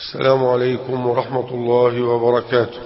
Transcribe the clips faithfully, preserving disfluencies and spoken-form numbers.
السلام عليكم ورحمة الله وبركاته.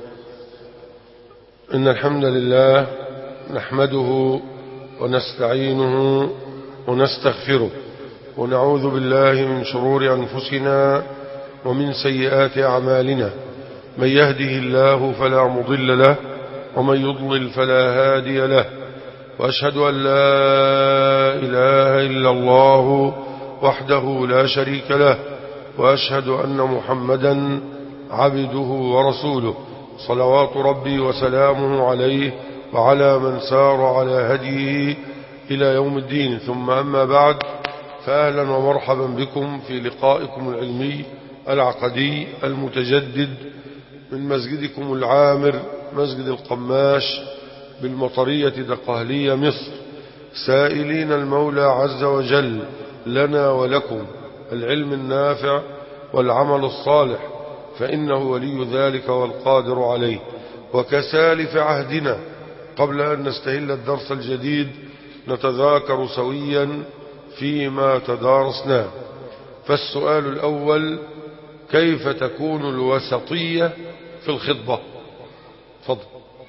إن الحمد لله نحمده ونستعينه ونستغفره ونعوذ بالله من شرور أنفسنا ومن سيئات أعمالنا. من يهده الله فلا مضل له ومن يضلل فلا هادي له، وأشهد أن لا إله إلا الله وحده لا شريك له، وأشهد أن محمدا عبده ورسوله، صلوات ربي وسلامه عليه وعلى من سار على هديه إلى يوم الدين. ثم أما بعد، فأهلا ومرحبا بكم في لقائكم العلمي العقدي المتجدد من مسجدكم العامر مسجد القماش بالمطرية دقهلية مصر، سائلين المولى عز وجل لنا ولكم العلم النافع والعمل الصالح، فإنه ولي ذلك والقادر عليه. وكسالف عهدنا، قبل أن نستهل الدرس الجديد نتذاكر سويا فيما تدارسناه. فالسؤال الأول: كيف تكون الوسطية في الخطبة؟ تفضل.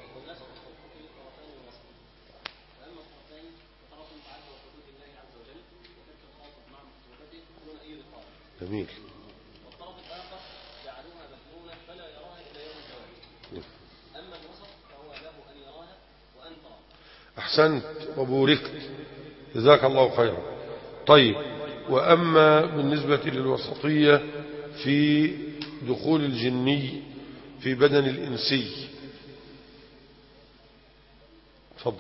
جميل. والطرف الآخر جعلوها مكنونة فلا يراها إلى يوم الزواج. أما الوسط فهو له أن يراها وأن تراها. أحسنت وبوركت، جزاك الله خيرا. طيب، وأما بالنسبة للوسطية في دخول الجني في بدن الإنسي؟ تفضل.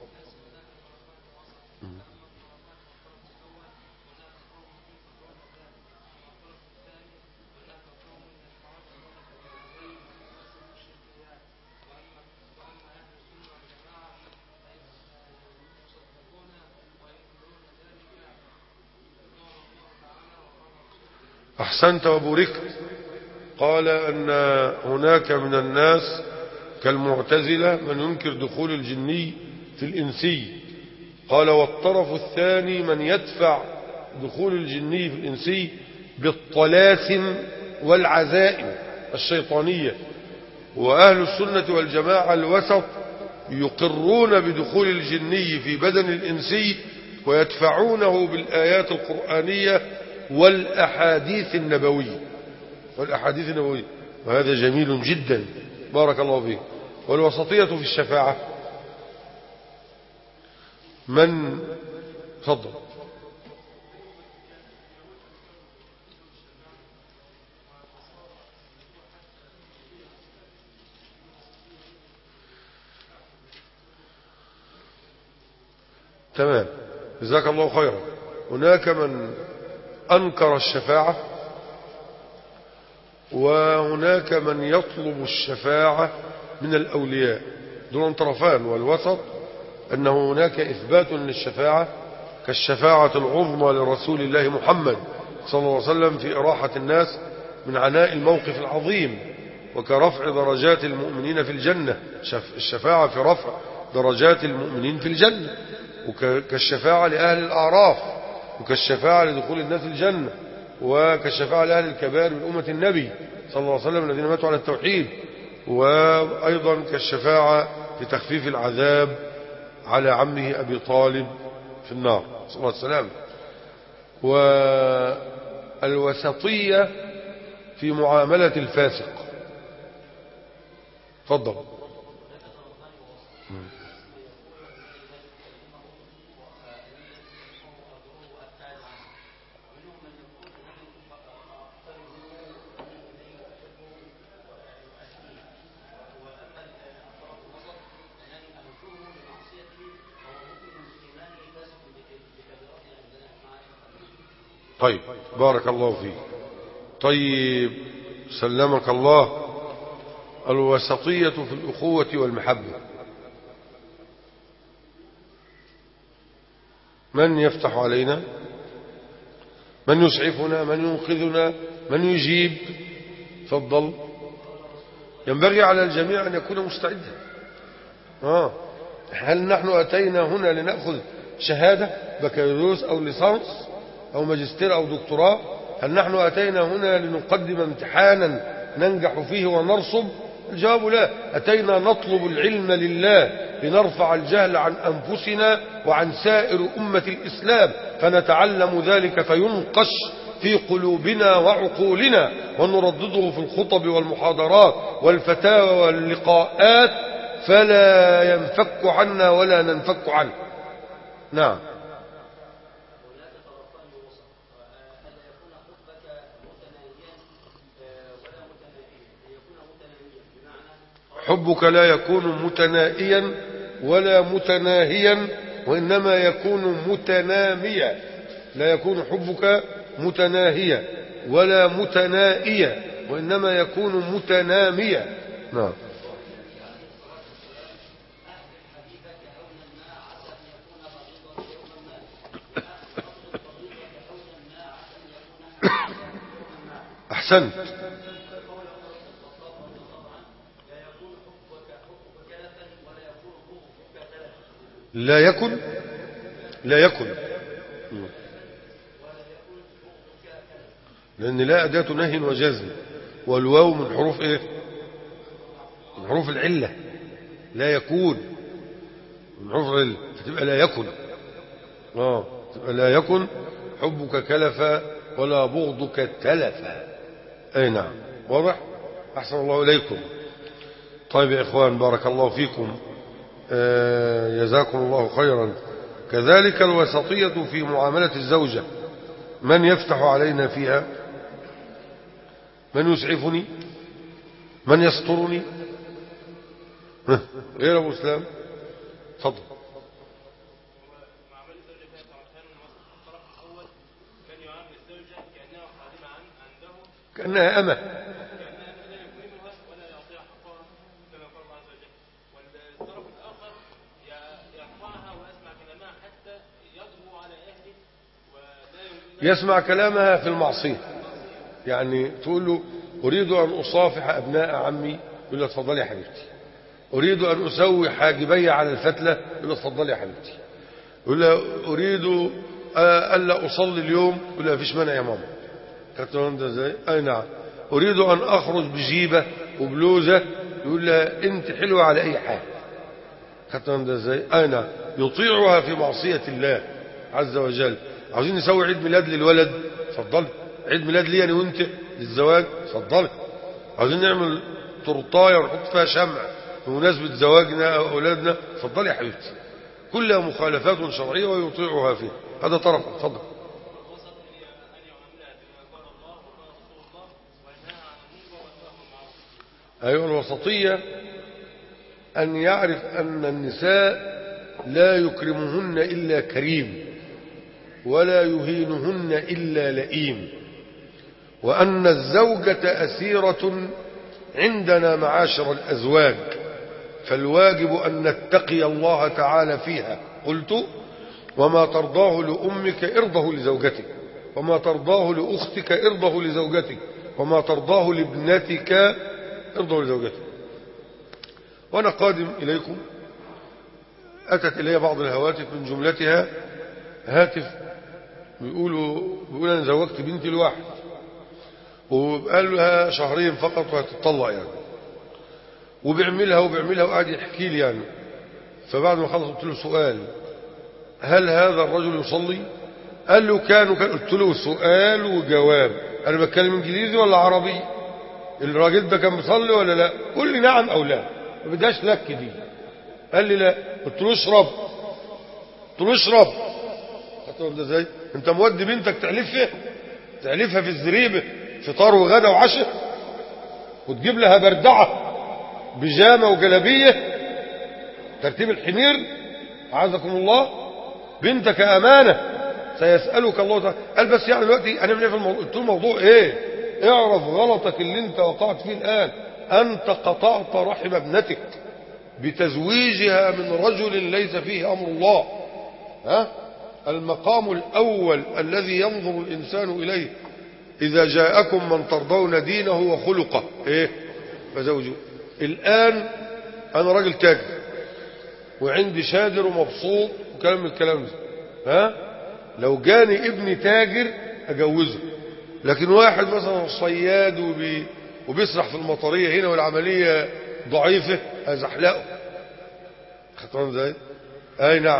أحسنت وبوركت. قال أن هناك من الناس كالمعتزلة من ينكر دخول الجني في الإنسي. قال: والطرف الثاني من يدفع دخول الجني في الإنسي بالطلاسم والعزائم الشيطانية. وأهل السنة والجماعة الوسط يقرون بدخول الجني في بدن الإنسي ويدفعونه بالآيات القرآنية والأحاديث النبوية والأحاديث النبوية وهذا جميل جدا، بارك الله فيه. والوسطية في الشفاعة من تفضل. تمام، جزاك الله خيرا. هناك من أنكر الشفاعة، وهناك من يطلب الشفاعة من الأولياء، دون طرفان. والوسط أن هناك إثبات للشفاعة كالشفاعة العظمى لرسول الله محمد صلى الله عليه وسلم في إراحة الناس من عناء الموقف العظيم، وكرفع درجات المؤمنين في الجنة، الشفاعة في رفع درجات المؤمنين في الجنة، وكالشفاعة لأهل الأعراف، وكالشفاعة لدخول الناس الجنة، وكالشفاعة لأهل الكبائر من أمة النبي صلى الله عليه وسلم الذين ماتوا على التوحيد، وأيضا كالشفاعة في تخفيف العذاب على عمه أبي طالب في النار صلى الله عليه وسلم. والوسطية في معاملة الفاسق. تفضل. طيب، بارك الله فيك. طيب، سلمك الله. الوسطية في الأخوة والمحبة، من يفتح علينا؟ من يسعفنا؟ من ينقذنا؟ من يجيب؟ تفضل. ينبغي على الجميع أن يكون مستعدا. آه. هل نحن أتينا هنا لنأخذ شهادة بكالوريوس أو ليسانس أو ماجستير أو دكتوراه هل نحن أتينا هنا لنقدم امتحانا ننجح فيه ونرصب؟ الجواب لا. أتينا نطلب العلم لله لنرفع الجهل عن أنفسنا وعن سائر أمة الإسلام، فنتعلم ذلك فينقش في قلوبنا وعقولنا، ونردده في الخطب والمحاضرات والفتاوى واللقاءات، فلا ينفك عنا ولا ننفك عنه. نعم. حبك لا يكون متنائيا ولا متناهيا، وإنما يكون متناميا. لا يكون حبك متناهيا ولا متنائيا، وإنما يكون متناميا. نعم. أحسنت. لا يكن لا يكن لأن لا أداة نهي وجزم، والواو من حروف إيه؟ من حروف العلة. لا يكون من حروف العلة، فتبقى لا يكن. آه تبقى لا يكن حبك كلفا ولا بغضك تلفا. أي نعم، واضح؟ أحسن الله إليكم. طيب يا إخوان، بارك الله فيكم، آه جزاكم الله خيرا. كذلك الوسطية في معاملة الزوجة، من يفتح علينا فيها؟ من يسعفني؟ من يسترني؟ غير أبو إسلام؟ تفضل. كأنها أمة، يسمع كلامها في المعصية. يعني تقول له أريد أن أصافح أبناء عمي، يقول له اتفضلي يا حبيبتي. أريد أن أسوي حاجبي على الفتلة، يقول له اتفضلي يا حبيبتي. يقول له أريد ألا أصلي اليوم، يقول له مفيش مانع يا ماما. كتبهم ده ازاي؟ أي نعم. أريد أن أخرج بجيبة وبلوزة، يقول لها أنت حلوة على أي حال. كتبهم ده ازاي؟ أي نعم. يطيعها في معصية الله عز وجل. عاوزين نسوي عيد ميلاد للولد، اتفضلي. عيد ميلاد لي انا وانت للزواج، اتفضلي. عاوزين نعمل تورتايه ونحط فيها شمع بمناسبه زواجنا او اولادنا، اتفضلي يا حبيبتي. كلها مخالفات شرعيه ويطيعها فيها. هذا طرف. اتفضل. ايوه، الوسطيه ان يعرف ان النساء لا يكرمهن الا كريم، ولا يهينهن إلا لئيم، وأن الزوجة أسيرة عندنا معاشر الأزواج، فالواجب أن نتقي الله تعالى فيها. قلت وما ترضاه لأمك ارضه لزوجتك، وما ترضاه لأختك ارضه لزوجتك، وما ترضاه لابنتك ارضه لزوجتك. وأنا قادم إليكم أتت إلي بعض الهواتف، من جملتها هاتف بيقولوا بيقول أنا زوجت بنتي لواحد، وقال لها شهرين فقط وهتطلق يعني، وبيعملها وبيعملها وقعد يحكي لي يعني. فبعد ما خلص قلت له سؤال، هل هذا الرجل يصلي؟ قال له كان وكان. قلت له سؤال وجواب، أنا بتكلم إنجليزي ولا عربي؟ الراجل ده كان بيصلي ولا لا؟ قل لي نعم أو لا، ما بدهاش لك دي. قال لي لا. قلت له اشرب. قلت له اشرب. ده ازاي؟ انت مودي بنتك تعلفها تعلفها في الزريبه فطار وغدا وعشاء، وتجيب لها بردعه بيجامه وجلابيه ترتيب الحمير؟ اعاذكم الله. بنتك امانه سيسالك الله تعالى. قال بس يعني دلوقتي انا في الموضوع. قلت له الموضوع ايه؟ اعرف غلطك اللي انت وقعت فيه الان. انت قطعت رحم ابنتك بتزويجها من رجل ليس فيه امر الله. ها؟ المقام الأول الذي ينظر الإنسان إليه إذا جاءكم من ترضون دينه وخلقه إيه؟ فزوجه. الآن أنا راجل تاجر وعندي شادر ومبسوط وكلام من الكلام ده، ها؟ لو جاني ابني تاجر أجوزه، لكن واحد مثلا صياد وبي وبيسرح في المطرية هنا والعملية ضعيفة أزحلقه. خطوان ازاي؟ اي نعم.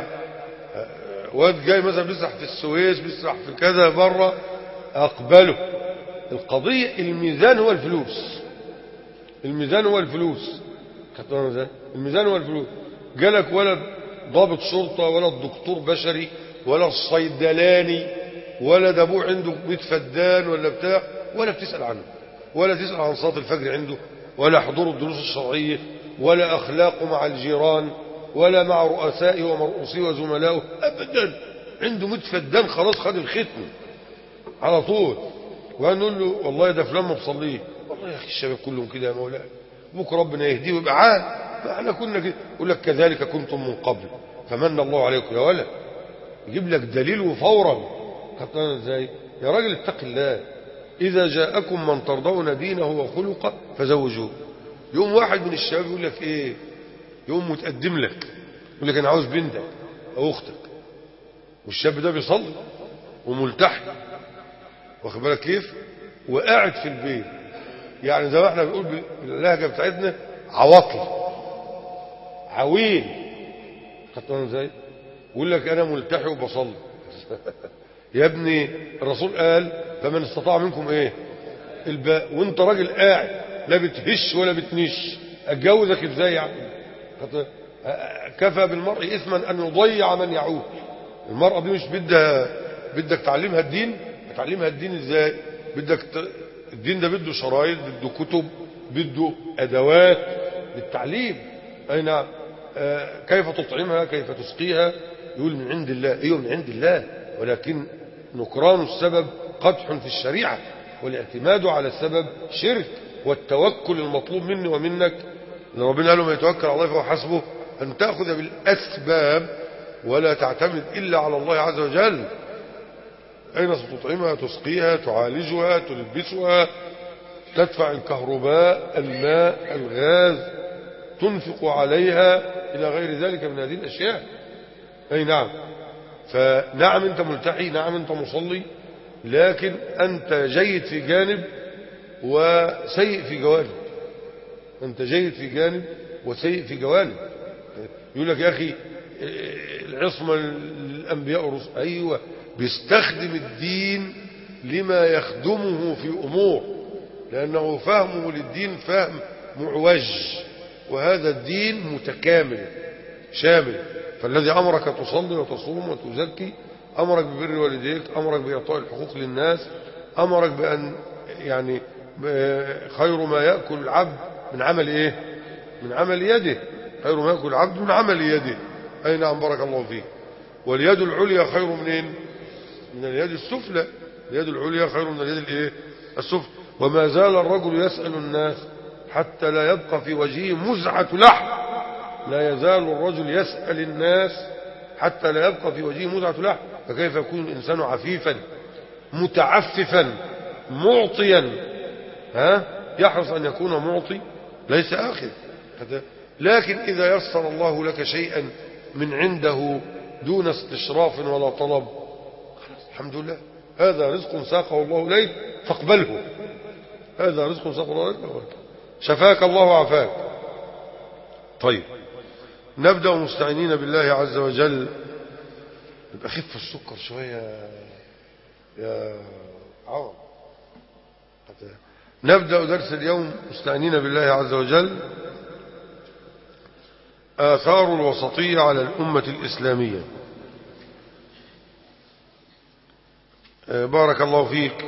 واد جاي مثلا بيسرح في السويس بيسرح في كذا بره اقبله. القضية الميزان هو الفلوس. الميزان هو الفلوس. خطوان ازاي؟ الميزان هو الفلوس. جالك ولا ضابط شرطة ولا الدكتور بشري ولا الصيدلاني ولا ده ابوه عنده ميت فدان ولا بتاع، ولا بتسأل عنه، ولا تسأل عن صلاة الفجر عنده، ولا حضور الدروس الشرعية، ولا أخلاقه مع الجيران، ولا مع رؤسائه ومرؤوسيه وزملائه أبدا. عنده ميت فدان خلاص خد الختم على طول. وهنقول له والله ده فلان ما بصليه، والله يا أخي الشباب كلهم كده يا مولانا، بكره ربنا يهديه ويبقى عال، فاحنا كنا كده. يقول لك كذلك كنتم من قبل فمن الله عليكم يا ولد. يجيب لك دليل وفورا. خطنا ازاي؟ يا راجل اتق الله، إذا جاءكم من ترضون دينه وخلقه فزوجوه. يوم واحد من الشباب يقول لك ايه، يوم متقدم لك يقول لك انا عاوز بنتك او اختك، والشاب ده بيصلي وملتحي، واخد بالك كيف، وقاعد في البيت، يعني زي ما احنا بنقول باللهجه بتاعتنا عواطل عويل. خدتوا ازاي؟ يقول لك انا ملتحي وبصلي. يا ابني الرسول قال فمن استطاع منكم ايه الباء، وانت راجل قاعد لا بتهش ولا بتنش، اتجوزك ازاي يعني؟ كفى بالمرء اثما ان يضيع من يعود. المرأة دي مش بدها بدك تعلمها الدين، تعلمها الدين ازاي؟ بدك ت... الدين ده بده شرايط، بده كتب، بده ادوات للتعليم. اي نعم. آه كيف تطعمها، كيف تسقيها، يقول من عند الله. ايوه من عند الله، ولكن نكران السبب قدح في الشريعة، والاعتماد على السبب شرك. والتوكل المطلوب مني ومنك ان ربنا قال له من يتوكل على الله فهو حسبه، ان تأخذ بالاسباب ولا تعتمد الا على الله عز وجل. اين ستطعمها، تسقيها، تعالجها، تلبسها، تدفع الكهرباء، الماء، الغاز، تنفق عليها الى غير ذلك من هذه الاشياء. اي نعم. فنعم انت ملتحي، نعم انت مصلي، لكن انت جيد في جانب وسيء في جوانب. انت جيد في جانب وسيء في جوانب. يقول لك يا اخي العصمة للانبياء والرسل، ايوه بيستخدم الدين لما يخدمه في امور، لانه فهمه للدين فهم معوج، وهذا الدين متكامل شامل. فالذي امرك تصلي وتصوم وتزكي، امرك ببر والديك، امرك باعطاء الحقوق للناس، امرك بان يعني خير ما ياكل العبد من عمل ايه، من عمل يده. خير ما ياكل العبد من عمل يده. اي نعم بارك الله فيك. واليد العليا خير منين؟ من اليد السفلى. اليد العليا خير من اليد الايه السفلى. وما زال الرجل يسأل الناس حتى لا يبقى في وجهه مزعة لحم. لا يزال الرجل يسأل الناس حتى لا يبقى في وجهه مزعة لحم. فكيف يكون الإنسان عفيفا متعففا معطيا، ها يحرص أن يكون معطي ليس آخذ. لكن إذا يسر الله لك شيئا من عنده دون استشراف ولا طلب، الحمد لله، هذا رزق ساقه الله إليك فاقبله. هذا رزق ساقه الله إليك فاقبله. شفاك الله وعافاك. طيب نبدأ مستعينين بالله عز وجل. يبقى خف السكر شوية يا عوض. نبدأ درس اليوم مستعينين بالله عز وجل. آثار الوسطية على الأمة الإسلامية. بارك الله فيك.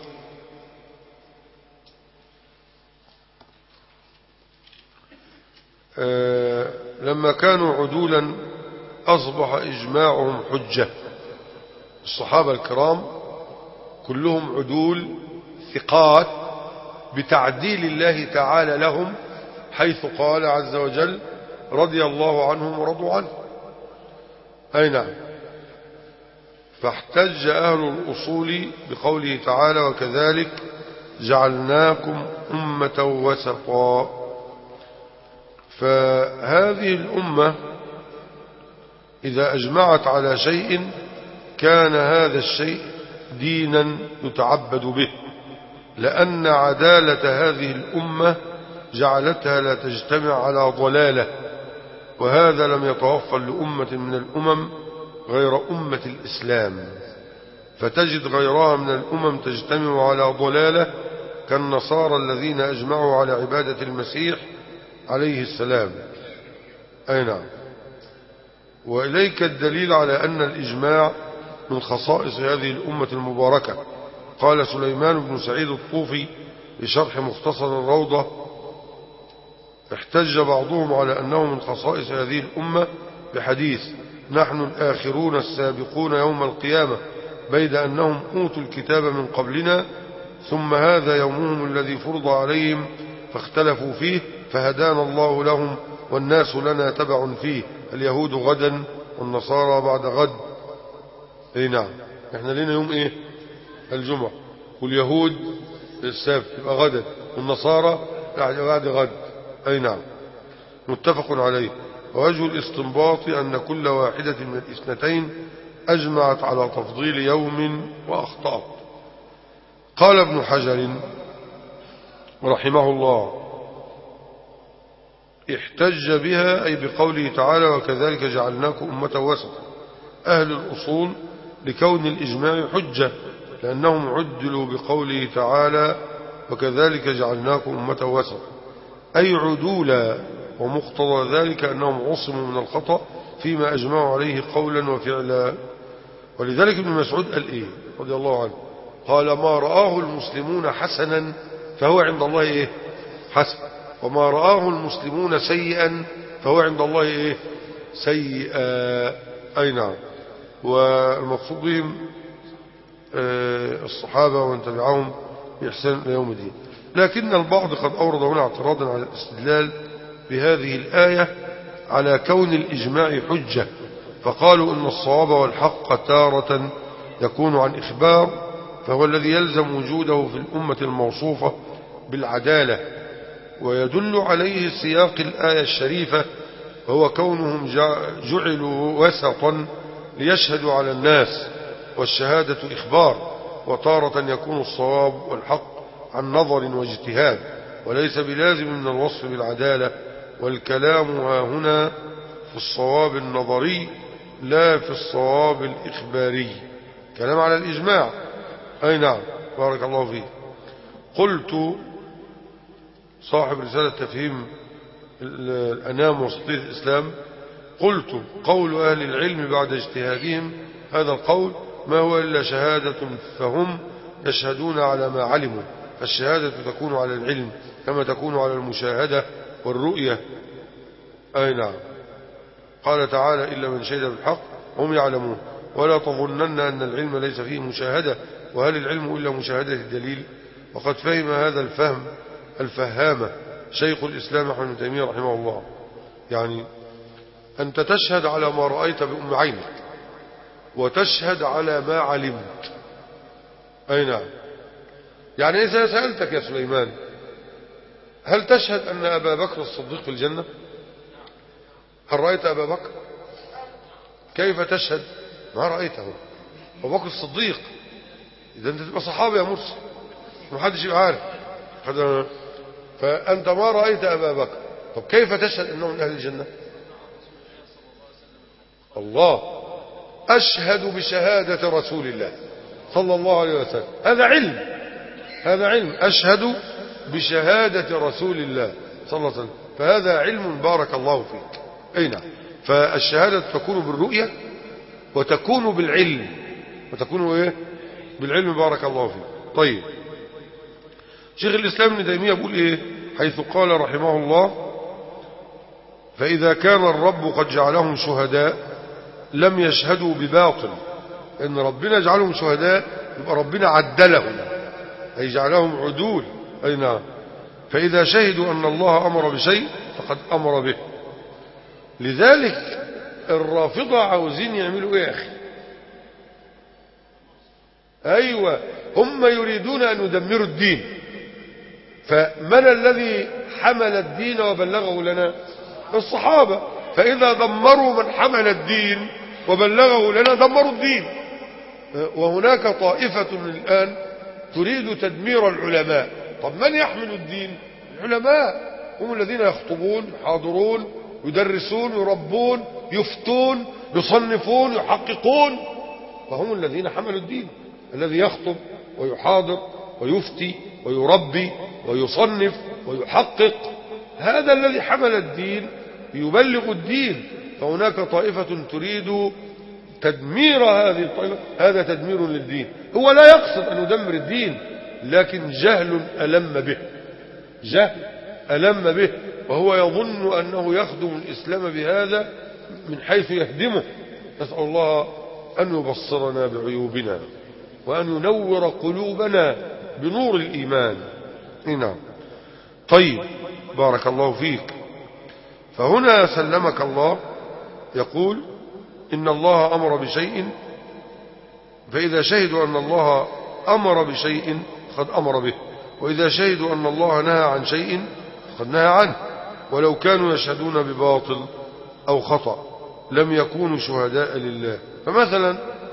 لما كانوا عدولا أصبح إجماعهم حجة. الصحابة الكرام كلهم عدول ثقات بتعديل الله تعالى لهم، حيث قال عز وجل رضي الله عنهم ورضوا عنه. أي نعم. فاحتج أهل الأصول بقوله تعالى وكذلك جعلناكم أمة وسطا. فهذه الأمة إذا أجمعت على شيء كان هذا الشيء دينا يتعبد به، لأن عدالة هذه الأمة جعلتها لا تجتمع على ضلالة، وهذا لم يتوفر لأمة من الأمم غير أمة الإسلام، فتجد غيرها من الأمم تجتمع على ضلالة كالنصارى الذين أجمعوا على عبادة المسيح عليه السلام. أي نعم. وإليك الدليل على أن الإجماع من خصائص هذه الأمة المباركة. قال سليمان بن سعيد الطوفي بشرح مختصر الروضة: احتج بعضهم على أنه من خصائص هذه الأمة بحديث: نحن الآخرون السابقون يوم القيامة، بيد أنهم أوتوا الكتاب من قبلنا، ثم هذا يومهم الذي فرض عليهم فاختلفوا فيه، فهدانا الله لهم والناس لنا تبع فيه، اليهود غدا والنصارى بعد غد. اي نعم، احنا لنا يوم ايه؟ الجمعة، واليهود السبت يبقى غدا، والنصارى بعد غد. اي نعم، متفق عليه. ووجه الاستنباط أن كل واحدة من الاثنتين أجمعت على تفضيل يوم وأخطأت. قال ابن حجر رحمه الله: احتج بها أي بقوله تعالى: وكذلك جعلناكم أمة وسطا. أهل الأصول لكون الإجماع حجة، لأنهم عدلوا بقوله تعالى: وكذلك جعلناكم أمة وسطا، أي عدولا، ومقتضى ذلك أنهم عصموا من الخطأ فيما أجمعوا عليه قولا وفعلا. ولذلك ابن مسعود قال إيه رضي الله عنه؟ قال: ما رآه المسلمون حسنا فهو عند الله إيه؟ حسن، وما رآه المسلمون سيئا فهو عند الله إيه؟ سيئا. أي نعم. والمقصود بهم الصحابة ومن تبعهم بإحسان إلى يوم الدين. لكن البعض قد أورد هنا اعتراضا على الاستدلال بهذه الآية على كون الإجماع حجة، فقالوا إن الصواب والحق تارة يكون عن إخبار، فهو الذي يلزم وجوده في الأمة الموصوفة بالعدالة، ويدل عليه سياق الآية الشريفة، وهو كونهم جعلوا وسطا ليشهدوا على الناس، والشهادة إخبار، وتارة يكون الصواب والحق عن نظر واجتهاد، وليس بلازم من الوصف بالعدالة. والكلام ها هنا في الصواب النظري لا في الصواب الإخباري، كلام على الإجماع. أي نعم، بارك الله فيه. قلت صاحب رسالة تفهيم الأنام وسطية الإسلام: قلت قول أهل العلم بعد اجتهادهم هذا القول ما هو إلا شهادة، فهم يشهدون على ما علموا، فالشهادة تكون على العلم كما تكون على المشاهدة والرؤية. أي نعم. قال تعالى: إلا من شهد بالحق هم يعلمون. ولا تظنن أن العلم ليس فيه مشاهدة، وهل العلم إلا مشاهدة الدليل؟ وقد فهم هذا الفهم الفهامة شيخ الإسلام ابن تيمية رحمه الله. يعني أنت تشهد على ما رأيت بأم عينك، وتشهد على ما علمت. أي نعم. يعني إذا سألتك يا سليمان: هل تشهد أن أبا بكر الصديق في الجنة؟ هل رأيت أبا بكر؟ كيف تشهد؟ ما رأيته. أبو بكر الصديق، إذا أنت تبقى صحابي يا مرسي، ما حدش يبقى عارف. فأنت ما رأيت أبا بكر، طب كيف تشهد أنه من أهل الجنة؟ الله أشهد بشهادة رسول الله صلى الله عليه وسلم، هذا علم، هذا علم. أشهد بشهادة رسول الله صلى الله عليه وسلم، فهذا علم بارك الله فيك. أي نعم. فالشهادة تكون بالرؤية، وتكون بالعلم، وتكون إيه؟ بالعلم بارك الله فيك. طيب، شيخ الإسلام ابن تيمية يقول إيه حيث قال رحمه الله: فإذا كان الرب قد جعلهم شهداء لم يشهدوا بباطل. إن ربنا جعلهم شهداء يبقى ربنا عدلهم، أي جعلهم عدول. أي نعم. فإذا شهدوا أن الله أمر بشيء فقد أمر به. لذلك الرافضة عاوزين يعملوا إيه يا أخي؟ أيوة، هم يريدون أن يدمروا الدين. فمن الذي حمل الدين وبلغه لنا؟ الصحابة. فإذا دمروا من حمل الدين وبلغه لنا دمروا الدين. وهناك طائفة الآن تريد تدمير العلماء. طب من يحمل الدين؟ العلماء هم الذين يخطبون، يحاضرون، يدرسون، يربون، يفتون، يصنفون، يحققون، فهم الذين حملوا الدين. الذي يخطب ويحاضر ويفتي ويربي ويصنف ويحقق، هذا الذي حمل الدين يبلغ الدين. فهناك طائفة تريد تدمير هذه الطائفة، هذا تدمير للدين. هو لا يقصد أن يدمر الدين، لكن جهل ألم به، جهل ألم به، وهو يظن أنه يخدم الإسلام بهذا من حيث يهدمه. نسأل الله أن يبصرنا بعيوبنا وأن ينور قلوبنا بنور الإيمان. نعم. طيب، بارك الله فيك. فهنا سلمك الله يقول إن الله أمر بشيء، فإذا شهدوا أن الله أمر بشيء قد أمر به، وإذا شهدوا أن الله نهى عن شيء قد نهى عنه، ولو كانوا يشهدون بباطل أو خطأ لم يكونوا شهداء لله. فمثلا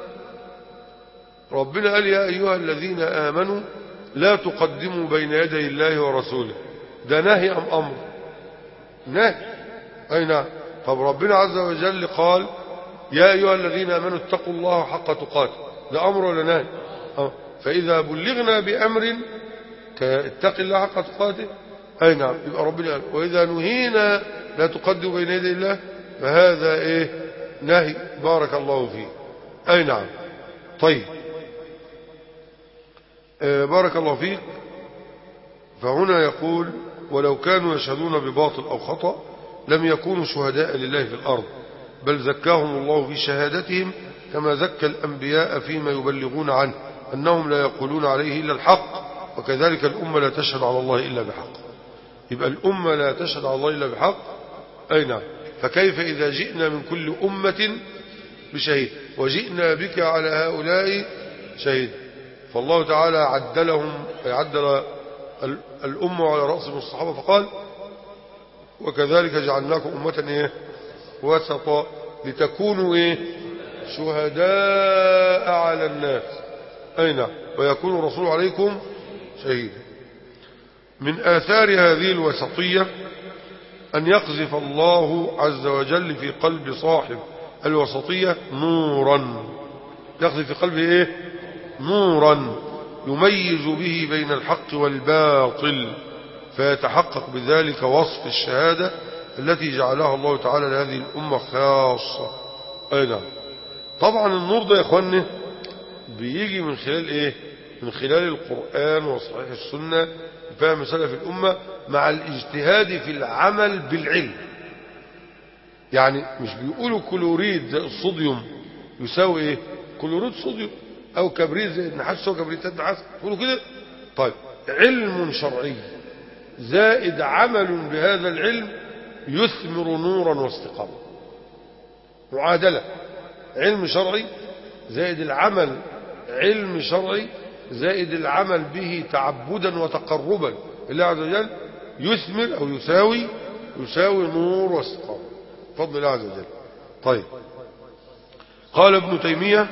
ربنا قال يا أيها الذين آمنوا لا تقدموا بين يدي الله ورسوله، ده نهي أم أمر؟ نهي. أي نعم. طب ربنا عز وجل قال يا أيها الذين آمنوا اتقوا الله حق تقاته، ده أمر ولا نهي؟ فإذا بلغنا بأمر كاتق الله حق تقاته، أي نعم، يبقى ربنا قال وإذا نهينا لا تقدموا بين يدي الله، فهذا إيه؟ نهي. بارك الله فيه. أي نعم. طيب، آه بارك الله فيك. فهنا يقول ولو كانوا يشهدون بباطل أو خطأ لم يكونوا شهداء لله في الأرض، بل زكاهم الله في شهادتهم كما زكى الأنبياء فيما يبلغون عنه أنهم لا يقولون عليه إلا الحق، وكذلك الأمة لا تشهد على الله إلا بحق. يبقى الأمة لا تشهد على الله إلا بحق. أي نعم. فكيف إذا جئنا من كل أمة بشهيد وجئنا بك على هؤلاء شهيد؟ فالله تعالى عدلهم، عدل الأمة على رأسهم الصحابة فقال وكذلك جعلناكم أمة إيه؟ وسطا لتكونوا إيه؟ شهداء على الناس. أي نعم. ويكون الرسول عليكم شهيدا. من آثار هذه الوسطية أن يقذف الله عز وجل في قلب صاحب الوسطية نورا، يقذف في قلبه إيه؟ نورا يميز به بين الحق والباطل، فيتحقق بذلك وصف الشهادة التي جعلها الله تعالى لهذه الأمة خاصة. أي نعم. طبعا النور ده يا إخواني بيجي من خلال إيه؟ من خلال القرآن وصحيح السنة، فهم سلف الأمة، مع الاجتهاد في العمل بالعلم. يعني مش بيقولوا كلوريد زي الصوديوم يساوي إيه؟ كلوريد صوديوم، أو كبريت زي النحاس يساوي كبريتات نحاس، يقولوا كده. طيب، علم شرعي زائد عمل بهذا العلم يثمر نورا واستقامة. معادلة: علم شرعي زائد العمل، علم شرعي زائد العمل به تعبدا وتقربا لله عز وجل، يثمر أو يساوي يساوي نور واستقامة بفضل الله عز وجل. طيب، قال ابن تيمية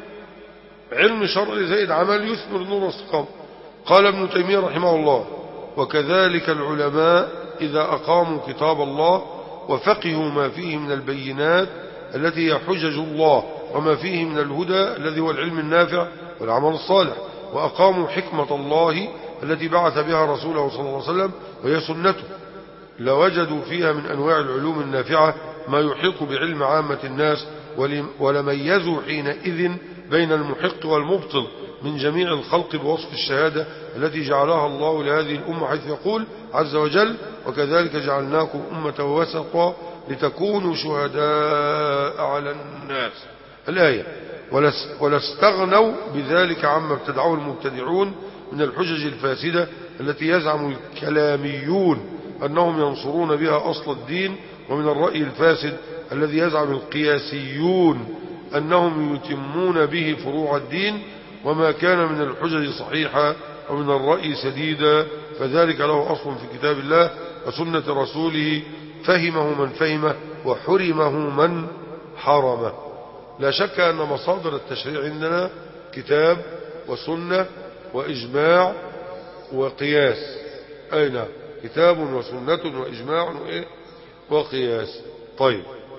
علم شرعي زائد عمل يثمر نور واستقامة. قال ابن تيمية رحمه الله وكذلك العلماء إذا أقاموا كتاب الله وفقهوا ما فيه من البينات التي هي حجج الله وما فيه من الهدى الذي هو العلم النافع والعمل الصالح، وأقاموا حكمة الله التي بعث بها رسوله صلى الله عليه وسلم وهي سنته، لوجدوا فيها من أنواع العلوم النافعة ما يحيط بعلم عامة الناس، ولميزوا حينئذ بين المحق والمبطل من جميع الخلق بوصف الشهادة التي جعلها الله لهذه الأمة، حيث يقول عز وجل وكذلك جعلناكم أمة وسطا لتكونوا شهداء على الناس. الآية. ولا استغنوا بذلك عما ابتدعوه المبتدعون من الحجج الفاسدة التي يزعم الكلاميون أنهم ينصرون بها أصل الدين، ومن الرأي الفاسد الذي يزعم القياسيون أنهم يتمون به فروع الدين، وما كان من الحجج صحيحة ومن الرأي سديدا فذلك له أصل في كتاب الله وسنة رسوله، فهمه من فهمه وحرمه من حرمه. لا شك أن مصادر التشريع عندنا كتاب وسنة وإجماع وقياس. أي نعم، كتاب وسنة وإجماع وإيه وقياس. طيب،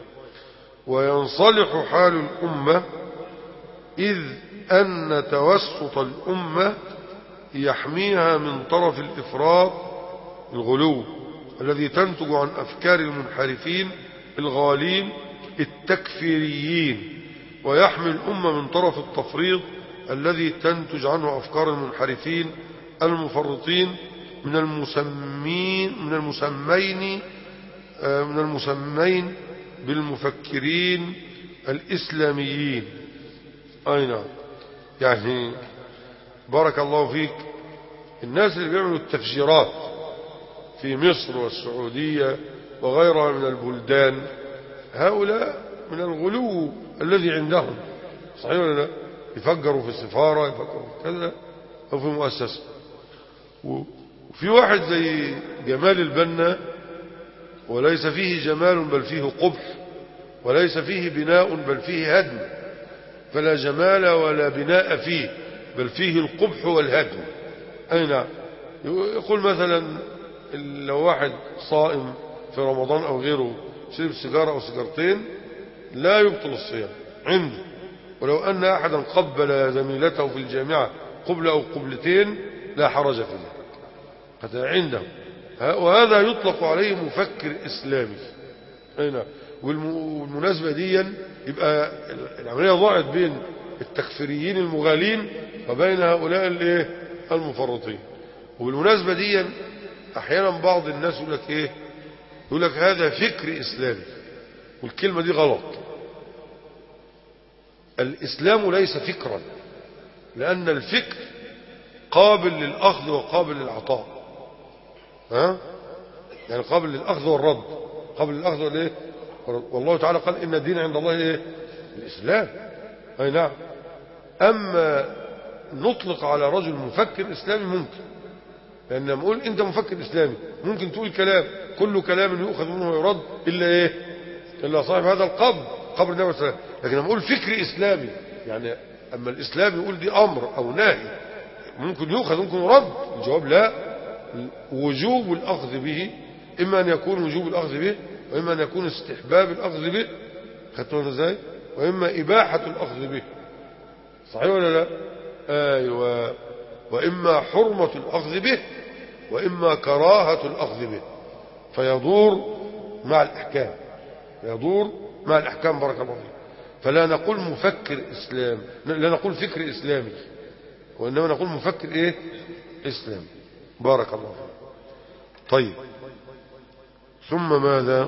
وينصلح حال الأمة إذ أن توسط الأمة يحميها من طرف الإفراط الغلو الذي تنتج عن أفكار المنحرفين الغالين التكفيريين، ويحمي الأمة من طرف التفريط الذي تنتج عنه أفكار المنحرفين المفرطين من المسمين من المسمين من المسمين بالمفكرين الإسلاميين. أي نعم، يعني بارك الله فيك، الناس اللي بيعملوا التفجيرات في مصر والسعودية وغيرها من البلدان، هؤلاء من الغلو الذي عندهم، صحيح ولا لا؟ يفجروا في السفارة، يفجروا في كذا أو في مؤسسة. وفي واحد زي جمال البنا، وليس فيه جمال بل فيه قبح، وليس فيه بناء بل فيه هدم، فلا جمال ولا بناء فيه بل فيه القبح والهدم. أي نعم. يقول مثلا لو واحد صائم في رمضان أو غيره شرب سيجارة أو سيجارتين لا يبطل الصيام عنده، ولو أن أحدا قبل زميلته في الجامعة قبلة أو قبلتين لا حرج فيه، هذا عنده. وهذا يطلق عليه مفكر إسلامي. أي نعم. والمناسبة دي يبقى العملية ضاعت بين التكفيريين المغالين وبين هؤلاء المفرطين. وبالمناسبة دي أحيانا بعض الناس يقول لك إيه، يقول لك هذا فكر إسلامي، والكلمة دي غلط. الإسلام ليس فكرا، لأن الفكر قابل للأخذ وقابل للعطاء. ها؟ يعني قابل للأخذ والرد، قابل للأخذ والإيه؟ والله تعالى قال إن الدين عند الله إيه؟ الإسلام. أي نعم. أما نطلق على رجل مفكر إسلامي ممكن، لأن لما نقول أنت مفكر إسلامي ممكن تقول كلام كل كلام يؤخذ منه ويرد إلا إيه؟ إلا صاحب هذا القبر، قبر النبي صلى الله عليه وسلم. لكن لما نقول فكر إسلامي، يعني أما الإسلام يقول دي أمر أو نهي ممكن يؤخذ ممكن يرد، الجواب لا. وجوب الأخذ به إما أن يكون وجوب الأخذ به، وإما أن يكون استحباب الأخذ به، خدتونا إزاي؟ وإما إباحة الأخذ به، صحيح ولا لا؟ أيوة. وإما حرمة الأخذ به، وإما كراهة الأخذ به، فيدور مع الأحكام، يدور مع الأحكام. بارك الله فيك. فلا نقول مفكر إسلام، لا نقول فكر إسلامي، وإنما نقول مفكر إيه؟ إسلامي. بارك الله فيك. طيب، ثم ماذا؟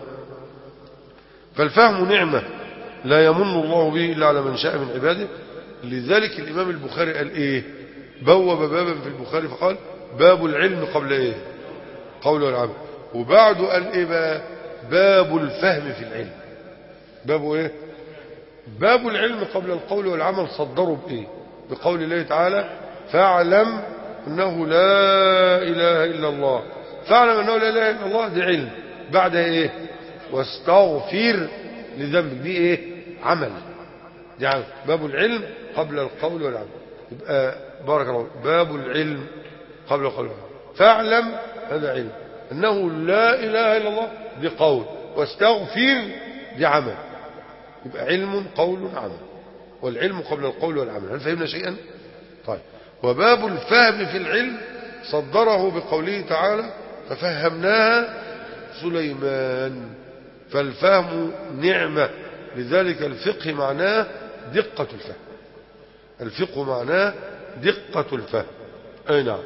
فالفهم نعمة لا يمن الله به إلا على من شاء من عباده. لذلك الإمام البخاري قال إيه؟ بوب بابا في البخاري فقال باب العلم قبل إيه؟ قول والعمل. وبعده قال إيه بقى؟ باب الفهم في العلم. باب إيه؟ باب العلم قبل القول والعمل. صدروا بإيه؟ بقول الله تعالى فاعلم أنه لا إله إلا الله. فاعلم أنه لا إله إلا الله دي علم، بعد إيه؟ واستغفر لذنبك، دي إيه؟ عمل، دي عمل. باب العلم قبل القول والعمل. يبقى بارك الله، باب العلم قبل القول والعمل. فاعلم هذا علم، أنه لا إله إلا الله دي قول، واستغفر دي عمل. يبقى علم قول عمل، والعلم قبل القول والعمل. هل فهمنا شيئا؟ طيب. وباب الفهم في العلم صدره بقوله تعالى ففهمناها سليمان. فالفهم نعمة، لذلك الفقه معناه دقة الفهم. الفقه معناه دقة الفهم. أي نعم.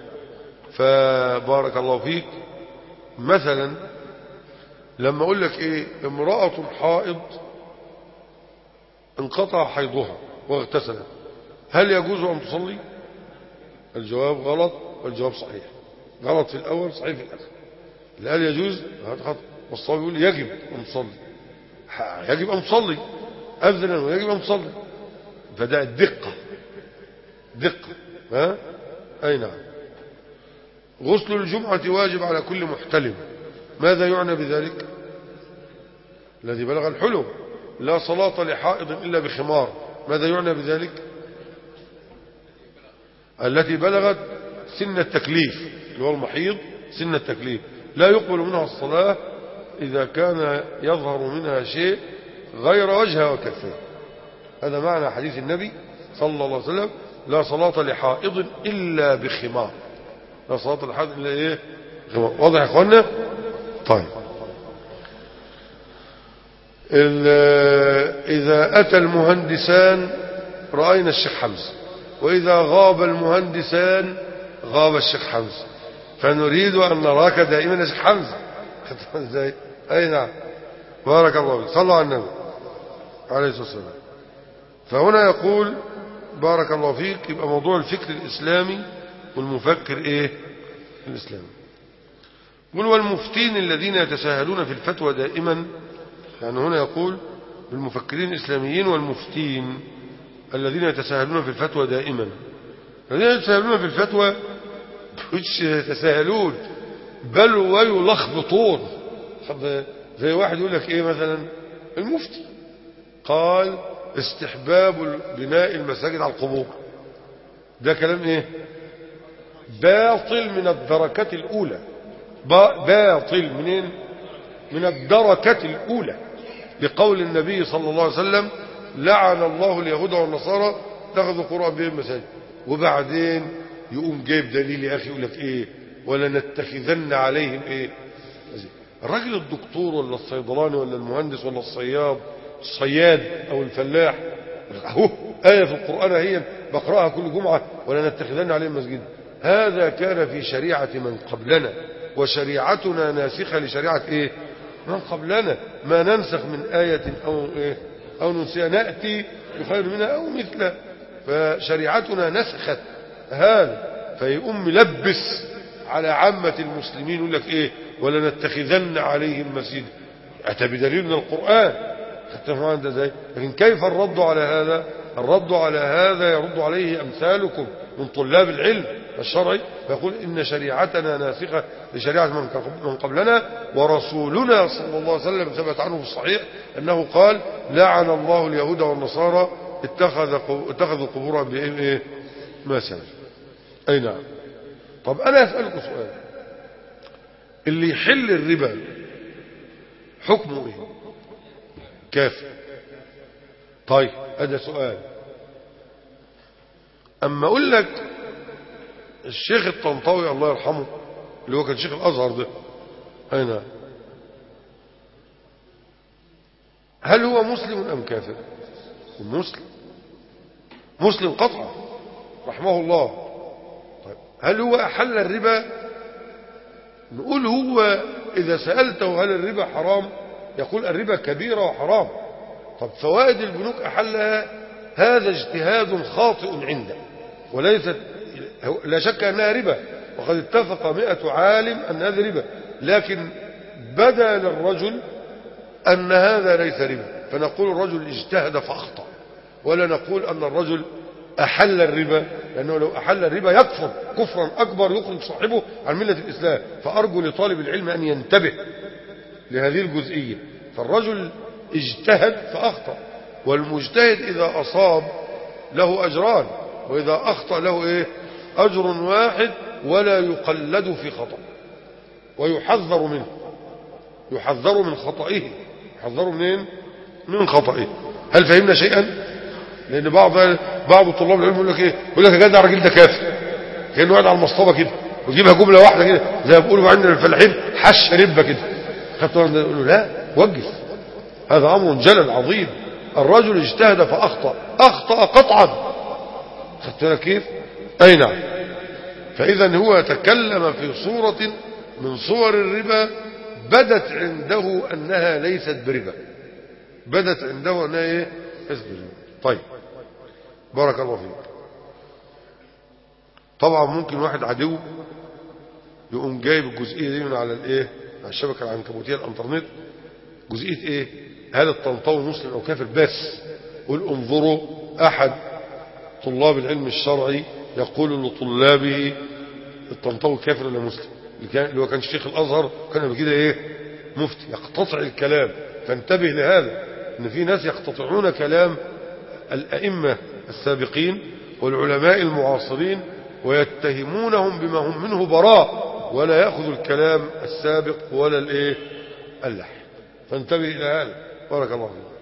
فبارك الله فيك، مثلا لما أقول لك إيه؟ امرأة حائض انقطع حيضها واغتسلت، هل يجوز أن تصلي؟ الجواب غلط والجواب صحيح. غلط في الأول صحيح في الآخر. اللي قال يجوز هذا خطأ، والصواب يقول يجب أن تصلي، يجب أن تصلي أذنا ويجب أن تصلي. فده الدقة، دقة. ها؟ أي نعم. غسل الجمعة واجب على كل محتلم. ماذا يعنى بذلك؟ الذي بلغ الحلم. لا صلاة لحائض إلا بخمار. ماذا يعنى بذلك؟ التي بلغت سن التكليف اللي هو المحيض سن التكليف لا يقبل منها الصلاة إذا كان يظهر منها شيء غير وجهها وكفها. هذا معنى حديث النبي صلى الله عليه وسلم لا صلاة لحائض إلا بخمار. لا صلاة لحائض إلا إيه خمار. واضح يا إخوانا؟ طيب إذا أتى المهندسان رأينا الشيخ حمزة، وإذا غاب المهندسان غاب الشيخ حمزة، فنريد أن نراك دائما يا شيخ حمزة. ازاي؟ أي نعم. بارك الله فيك. صلوا على النبي عليه الصلاة والسلام. فهنا يقول بارك الله فيك يبقى موضوع الفكر الإسلامي والمفكر إيه الإسلامي. يقول والمفتين الذين يتساهلون في الفتوى دائما، يعني هنا يقول بالمفكرين الإسلاميين والمفتين الذين يتساهلون في الفتوى دائما. الذين يتساهلون في الفتوى مش يتساهلون بل ويلخبطون. زي واحد يقول لك ايه مثلا المفتي قال استحباب بناء المساجد على القبور، ده كلام ايه باطل من الدركة الاولى. باطل منين؟ من الدركة الاولى، لقول النبي صلى الله عليه وسلم لعن الله اليهود والنصارى اتخذوا قرآن بهم مساجد. وبعدين يقوم جايب دليل يا اخي يقول لك ايه ولا نتخذن عليهم ايه. الراجل الدكتور ولا الصيدلاني ولا المهندس ولا الصياد الصياد او الفلاح اهو آية في القرآن هي بقرأها كل جمعة ولا نتخذن عليهم مسجد. هذا كان في شريعة من قبلنا، وشريعتنا ناسخة لشريعة ايه من قبلنا. ما ننسخ من آية او ايه او ننسيها نأتي بخير منها او مثلها. فشريعتنا نسخت هذا، فيقوم ملبس على عامة المسلمين يقول لك ايه ولا نتخذن عليهم مسجد. اتى بدليل من القرآن تفهمون ده ازاي. لكن كيف الرد على هذا؟ الرد على هذا يرد عليه امثالكم من طلاب العلم الشرعي، فيقول ان شريعتنا ناسخة لشريعة من قبلنا، ورسولنا صلى الله عليه وسلم ثبت عنه في الصحيح انه قال لعن الله اليهود والنصارى اتخذوا قبورا بهم ايه مساجد. اي نعم. طب انا اسألكم سؤال، اللي يحل الربا حكمه ايه؟ كافر. طيب هذا سؤال. اما اقول لك الشيخ الطنطاوي الله يرحمه اللي هو كان شيخ الازهر ده اي نعم، هل هو مسلم ام كافر؟ مسلم، مسلم قطعا رحمه الله. طيب هل هو أحل الربا؟ نقول هو إذا سألته هل الربا حرام يقول الربا كبيرة وحرام. طب فوائد البنوك أحلها؟ هذا اجتهاد خاطئ عنده، وليست لا شك أنها ربا، وقد اتفق مئة عالم أن هذا ربا، لكن بدا للرجل أن هذا ليس ربا، فنقول الرجل اجتهد فأخطأ، ولا نقول أن الرجل أحل الربا، لأنه لو أحل الربا يكفر كفرا أكبر يخرج صاحبه عن ملة الإسلام. فأرجو لطالب العلم أن ينتبه لهذه الجزئية. فالرجل اجتهد فأخطأ، والمجتهد إذا أصاب له أجران، وإذا أخطأ له إيه أجر واحد، ولا يقلد في خطأ ويحذر منه، يحذر من خطئه، يحذر منين من خطئه. هل فهمنا شيئا؟ لأن بعض بعض طلاب العلم يقول لك ايه يقول لك يا جدع الراجل ده كافر، كأنه قاعد على المصطبه كده ويجيبها جمله واحده كده زي ما بيقولوا عندنا الفلاحين حش ربه كده. خدت يقول له لا وقف، هذا امر جلل عظيم. الرجل اجتهد فاخطا، اخطا قطعا. خدت بالك كيف؟ اي نعم. فاذا هو تكلم في صوره من صور الربا بدت عنده انها ليست بربا، بدت عنده انها ايه ليست بربا. طيب بارك الله فيك. طبعا ممكن واحد عدو يقوم جايب الجزئيه دي من على الايه على الشبكه العنكبوتيه الانترنت، جزئيه ايه هل الطنطاوي مسلم او كافر، بس قل انظروا احد طلاب العلم الشرعي يقول لطلابه الطنطاوي كافر ولا مسلم، اللي هو كان شيخ الازهر كان بكده ايه مفتي، يقتطع الكلام. فانتبه لهذا، ان في ناس يقتطعون كلام الأئمة السابقين والعلماء المعاصرين ويتهمونهم بما هم منه براء، ولا يأخذ الكلام السابق ولا الايه اللحن. فانتبه إلى هذا. بارك الله فيك.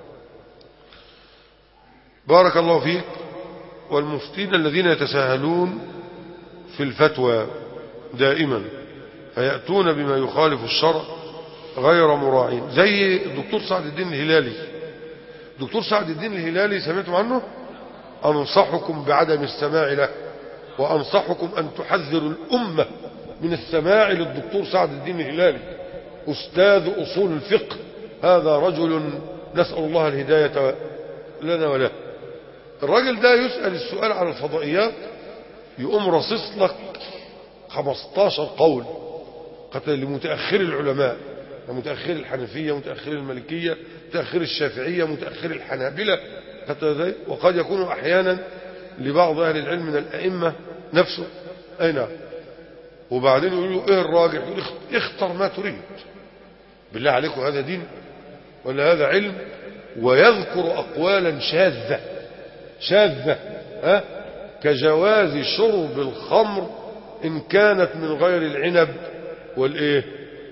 بارك الله فيك. والمفتين الذين يتساهلون في الفتوى دائما فيأتون بما يخالف الشرع غير مراعين، زي الدكتور سعد الدين الهلالي. دكتور سعد الدين الهلالي سمعتم عنه؟ أنصحكم بعدم السماع له، وأنصحكم أن تحذروا الأمة من السماع للدكتور سعد الدين الهلالي، أستاذ أصول الفقه. هذا رجل نسأل الله الهداية لنا وله. الراجل ده يسأل السؤال على الفضائيات يقوم رصص لك خمستاشر قول لمتأخر العلماء، متأخر الحنفية، متأخر المالكية، متأخر الشافعية، متأخر الحنابلة، وقد يكون أحيانا لبعض أهل العلم من الأئمة نفسه. أي نعم. وبعدين يقولوا إيه الراجح؟ يقول اختر ما تريد. بالله عليكم هذا دين ولا هذا علم؟ ويذكر أقوالا شاذة شاذة ها كجواز شرب الخمر إن كانت من غير العنب والإيه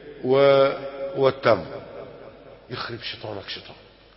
والتمر. يخرب شيطانك شيطان.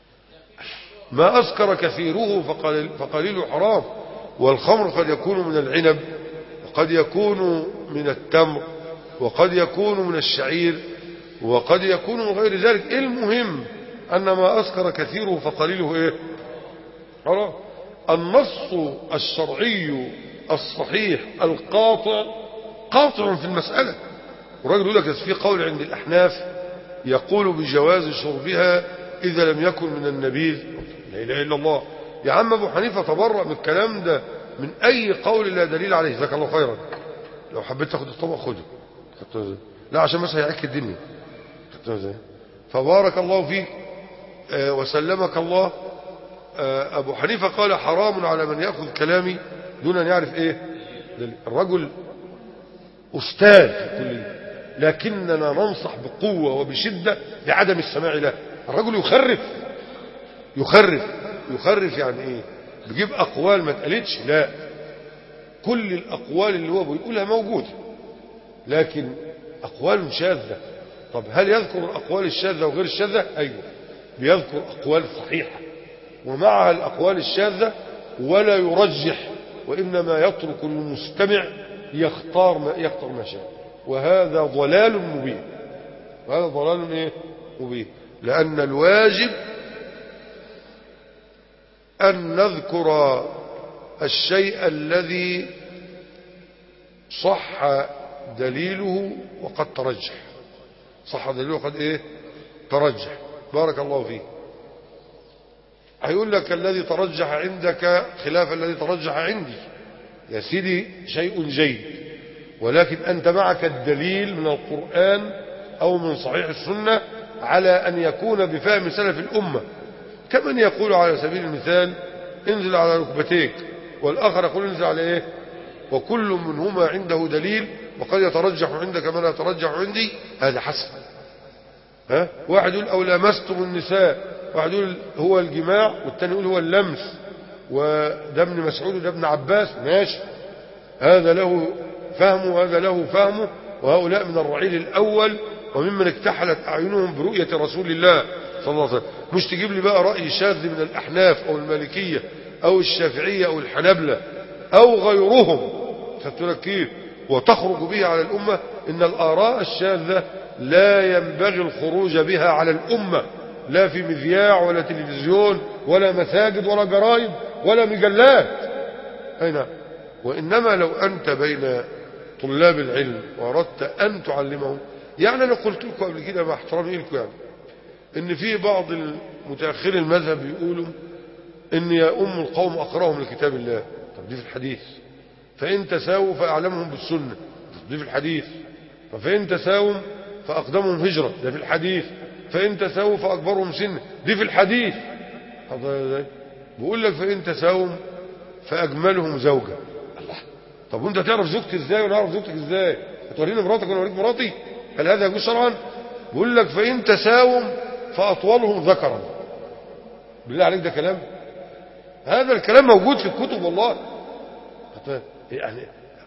ما أسكر كثيره فقليل حرام. والخمر قد يكون من العنب، وقد يكون من التمر، وقد يكون من الشعير، وقد يكون من غير ذلك. المهم أن ما أسكر كثيره فقليله إيه حرام. النص الشرعي الصحيح القاطع قاطع في المسألة. والراجل يقول لك في قول عند الأحناف يقول بجواز شربها إذا لم يكن من النبيذ. لا إله إلا الله. يا عم أبو حنيفة تبرأ من الكلام ده من أي قول لا دليل عليه. جزاك الله خيرا. لو حبيت تاخد الطبق خده، لا عشان بس هيعك الدنيا. فبارك الله فيك وسلمك الله. أبو حنيفة قال حرام على من يأخذ كلامي دون أن يعرف إيه. الرجل أستاذ في الكلية، لكننا ننصح بقوة وبشدة بعدم السماع له. الرجل يخرف يخرف يخرف يعني إيه؟ بيجيب أقوال ما اتقالتش. لا، كل الأقوال اللي هو بيقولها موجودة، لكن أقوال شاذة. طب هل يذكر الأقوال الشاذة وغير الشاذة؟ أيوه، بيذكر أقوال صحيحة ومعها الأقوال الشاذة، ولا يرجح، وإنما يترك المستمع يختار ما يختار ما شاء. وهذا ضلال مبين. وهذا ضلال إيه؟ مبين. لأن الواجب أن نذكر الشيء الذي صح دليله وقد ترجح. صح دليله وقد إيه ترجح. بارك الله فيه. هيقول لك الذي ترجح عندك خلاف الذي ترجح عندي. يا سيدي شيء جيد، ولكن أنت معك الدليل من القرآن أو من صحيح السنة على أن يكون بفهم سلف الأمة. كمن يقول على سبيل المثال انزل على ركبتيك، والآخر يقول انزل على إيه؟ وكل منهما عنده دليل، وقد يترجح عندك ما لا يترجح عندي. هذا حسن. ها؟ واحد يقول أو لامستم النساء، واحد يقول هو الجماع، والثاني يقول هو اللمس، وده ابن مسعود وده ابن عباس. ماشي، هذا له فهمه وهذا له فهمه، وهؤلاء من الرعيل الأول وممن اكتحلت أعينهم برؤية رسول الله صلى الله عليه وسلم. مش تجيب لي بقى رأي شاذ من الأحناف أو المالكية أو الشافعية أو الحنبلة أو غيرهم فتركيه وتخرج به على الأمة. إن الآراء الشاذة لا ينبغي الخروج بها على الأمة، لا في مذياع ولا تلفزيون ولا مساجد ولا جرائد ولا مجلات. أين؟ وإنما لو أنت بين طلاب العلم وأردت أن تعلمهم، يعني أنا قلت لكم قبل كده مع احترامي لكم يعني إن في بعض المتأخرين المذهب يقولوا إن يا أم القوم أقرأهم لكتاب الله. طب دي في الحديث. فإن تساووا فأعلمهم بالسنة. دي في الحديث. فإن تساووا فأقدمهم هجرة. ده في الحديث. فإن تساووا فأكبرهم سنة. دي في الحديث. بقول لك فإن تساووا فأجملهم زوجة. الله. طب وانت تعرف زوجتي ازاي وانا اعرف زوجتك ازاي؟ هتوريني مراتك وانا اوريك مراتي؟ هل هذا يجوز شرعا؟ بقول لك فإن تساووا فأطولهم ذكرا. بالله عليك ده كلام؟ هذا الكلام موجود في الكتب والله. يعني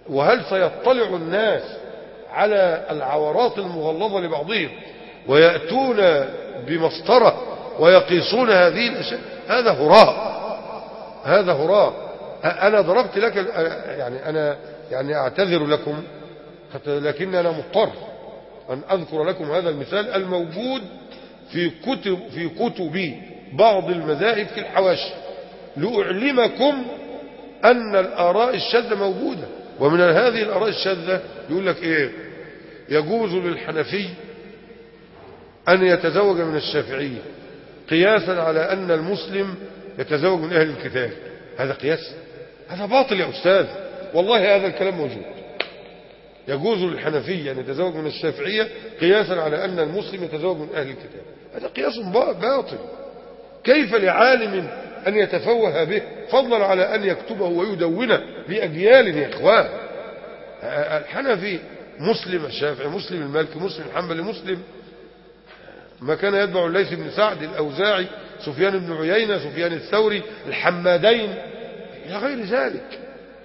وهل سيطلع الناس على العورات المغلظة لبعضهم ويأتون بمسطرة ويقيسون هذه الأشياء؟ هذا هراء، هذا هراء. أنا ضربت لك يعني أنا يعني أعتذر لكم، لكن أنا مضطر أن أذكر لكم هذا المثال الموجود في كتب في كتب بعض المذاهب في الحواشي لأعلمكم أن الآراء الشاذة موجودة. ومن هذه الآراء الشاذة يقول لك إيه؟ يجوز للحنفي أن يتزوج من الشافعية قياسا على أن المسلم يتزوج من أهل الكتاب. هذا قياس؟ هذا باطل يا أستاذ، والله هذا الكلام موجود. يجوز للحنفي أن يتزوج من الشافعية قياسا على أن المسلم يتزوج من أهل الكتاب. هذا قياس باطل. كيف لعالم أن يتفوه به فضلا على أن يكتبه ويدونه لأجيال يا إخوان؟ الحنفي مسلم، الشافعي مسلم، المالكي مسلم، الحنبلي مسلم، ما كان يتبع الليث بن سعد، الأوزاعي، سفيان بن عيينة، سفيان الثوري، الحمادين إلى غير ذلك.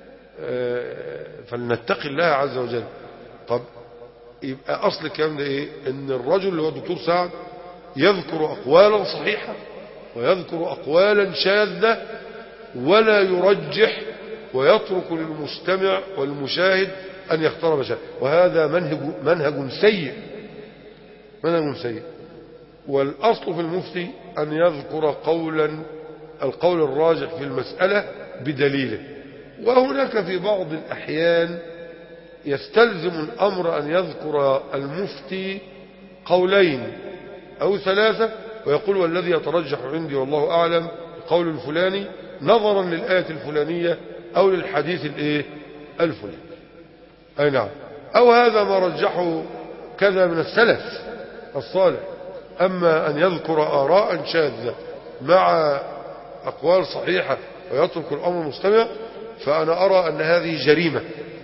فلنتقي الله عز وجل. طب يبقى أصل الكلام ده إيه؟ إن الرجل اللي هو الدكتور سعد يذكر أقوالا صحيحة ويذكر أقوالا شاذة ولا يرجح، ويترك للمستمع والمشاهد أن يختار مشاهد، وهذا منهج منهج سيء، منهج سيء. والأصل في المفتي أن يذكر قولا القول الراجح في المسألة بدليله. وهناك في بعض الأحيان يستلزم الأمر أن يذكر المفتي قولين أو ثلاثة ويقول والذي يترجح عندي والله أعلم القول الفلاني نظرا للآية الفلانية أو للحديث الإيه الفلاني. أي نعم. أو هذا ما رجحه كذا من السلف الصالح. أما أن يذكر آراء شاذة مع أقوال صحيحة ويترك الأمر المستمع، فأنا أرى أن هذه جريمة،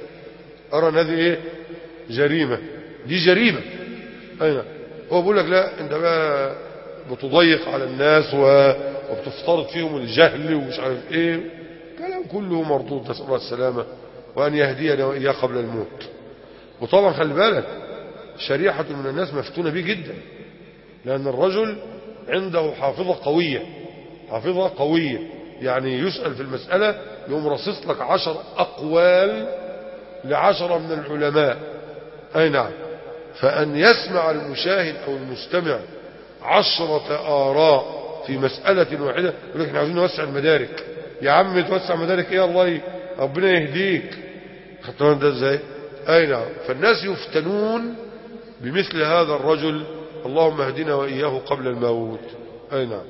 أرى أن هذه إيه جريمة، دي جريمة. أين هو بيقول لك لا أنت بقى بتضيق على الناس وبتفترض فيهم الجهل ومش عارف إيه، كلام كله مردود، نسأل الله السلامة وأن يهدينا وإياه قبل الموت. وطبعا خلي بالك شريحة من الناس مفتونة به جدا، لأن الرجل عنده حافظة قوية، حافظة قوية، يعني يسأل في المسألة يوم رصص لك عشر أقوال لعشرة من العلماء. أي نعم. فأن يسمع المشاهد أو المستمع عشرة آراء في مسألة واحدة، يقول لك احنا عايزين نوسع المدارك. يا عم توسع مدارك ايه؟ الله ربنا يهديك. خطران ده ازاي؟ أي نعم. فالناس يفتنون بمثل هذا الرجل، اللهم اهدنا وإياه قبل الموت. أي نعم.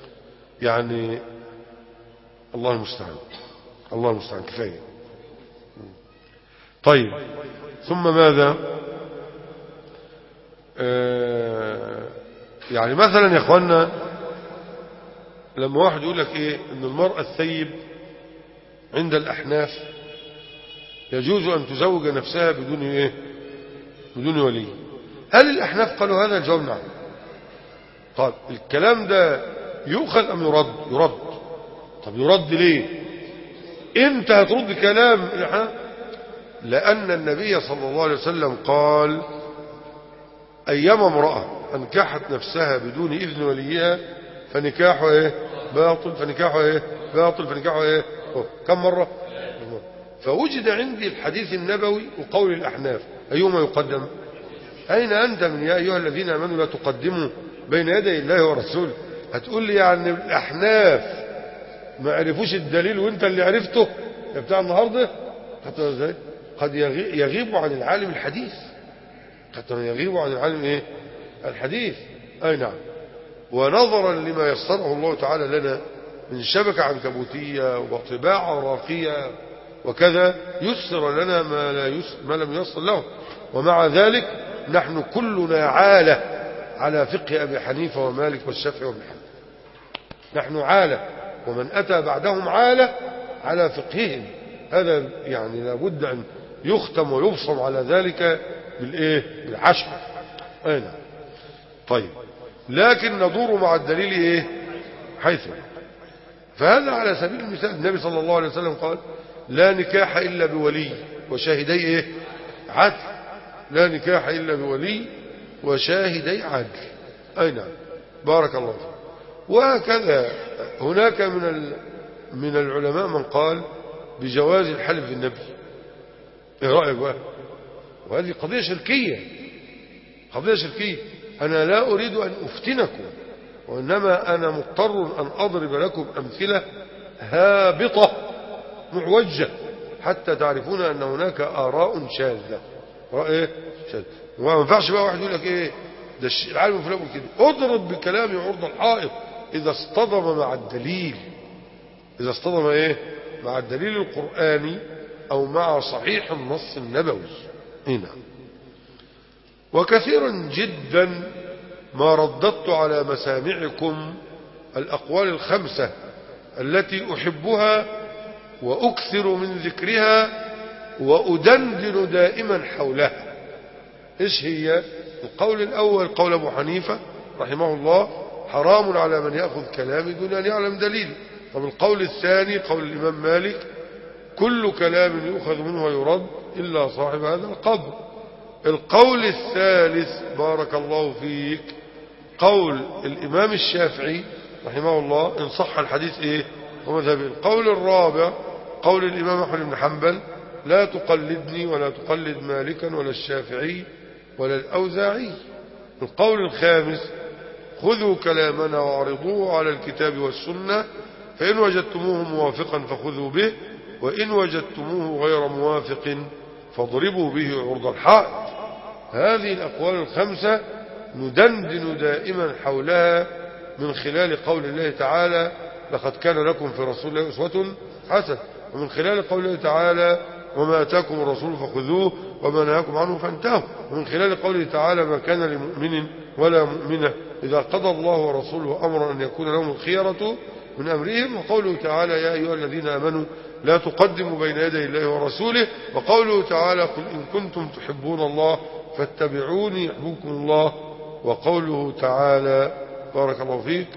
يعني الله المستعان، الله المستعان، كفاية. طيب ثم ماذا؟ آه يعني مثلا يا اخوانا لما واحد يقول لك ايه ان المرأة الثيب عند الأحناف يجوز أن تزوج نفسها بدون ايه بدون ولي، هل الأحناف قالوا هذا؟ الجواب نعم. طيب الكلام ده يؤخذ أم يرد؟ يرد. طب يرد ليه؟ انت هترد كلام الأحناف؟ لأن النبي صلى الله عليه وسلم قال أيما امرأة أنكحت نفسها بدون إذن وليها فنكاحها إيه باطل، فنكاحها إيه باطل، فنكاحها إيه كم مرة؟ فوجد عندي الحديث النبوي وقول الأحناف، أيهما يقدم؟ أين أنت من يا أيها الذين آمنوا لا تقدموا بين يدي الله ورسوله؟ هتقول لي يعني الأحناف ما عرفوش الدليل وانت اللي عرفته يا بتاع النهارده؟ قد يغيب عن العالم الحديث، قد يغيب عن العالم ايه الحديث. اي نعم. ونظرا لما يسره الله تعالى لنا من شبكة عنكبوتية وطباعة راقية وكذا، يسر لنا ما, لا يسر ما لم يصل له. ومع ذلك نحن كلنا عالة على فقه أبي حنيفة ومالك والشافعي وابن حنبل، نحن عالة، ومن أتى بعدهم عالة على فقههم. هذا يعني لابد أن يختم ويبصم على ذلك بالإيه بالعشر. أين طيب لكن ندور مع الدليل إيه حيث. فهذا على سبيل المثال النبي صلى الله عليه وسلم قال لا نكاح إلا بولي، وشاهدي إيه؟ عدل. لا نكاح إلا بولي وشاهدي عدل. أي نعم، بارك الله فيك. وهكذا هناك من من العلماء من قال بجواز الحلف بالنبي. ايه رأيك بقى؟ وهذه قضية شركية، قضية شركية. أنا لا أريد أن أفتنكم، وإنما أنا مضطر أن أضرب لكم أمثلة هابطة معوجة حتى تعرفون أن هناك آراء شاذة. رأي شاذ. وما ينفعش بقى واحد يقول لك إيه ده العالم فلان كده. اضرب بكلامي عرض الحائط إذا اصطدم مع الدليل، إذا اصطدم إيه مع الدليل القرآني أو مع صحيح النص النبوي. هنا وكثيرا جدا ما رددت على مسامعكم الأقوال الخمسة التي أحبها وأكثر من ذكرها وأدندن دائما حولها. إيش هي؟ القول الأول قول أبو حنيفة رحمه الله: حرام على من يأخذ كلامي دون أن يعلم دليل. طب القول الثاني قول الإمام مالك: كل كلام يؤخذ منه ويرد إلا صاحب هذا القبر. القول الثالث بارك الله فيك قول الإمام الشافعي رحمه الله إن صح الحديث إيه ومذهبه. القول الرابع قول الإمام أحمد بن حنبل: لا تقلدني ولا تقلد مالكا ولا الشافعي ولا الأوزاعي. القول الخامس: خذوا كلامنا وعرضوه على الكتاب والسنة، فإن وجدتموه موافقا فخذوا به، وإن وجدتموه غير موافق فاضربوا به عرض الحائط. هذه الأقوال الخمسة ندندن دائما حولها من خلال قول الله تعالى: لقد كان لكم في رسول الله أسوة حسنة، ومن خلال قول الله تعالى: وما أتاكم الرسول فخذوه وما نهاكم عنه فانتهوا، ومن خلال قوله تعالى: ما كان لمؤمن ولا مؤمنة إذا قضى الله ورسوله أمرا أن يكون لهم الخيرة من أمرهم، وقوله تعالى: يا أيها الذين آمنوا لا تقدموا بين يدي الله ورسوله، وقوله تعالى: قل إن كنتم تحبون الله فاتبعوني يحببكم الله، وقوله تعالى بارك الله فيك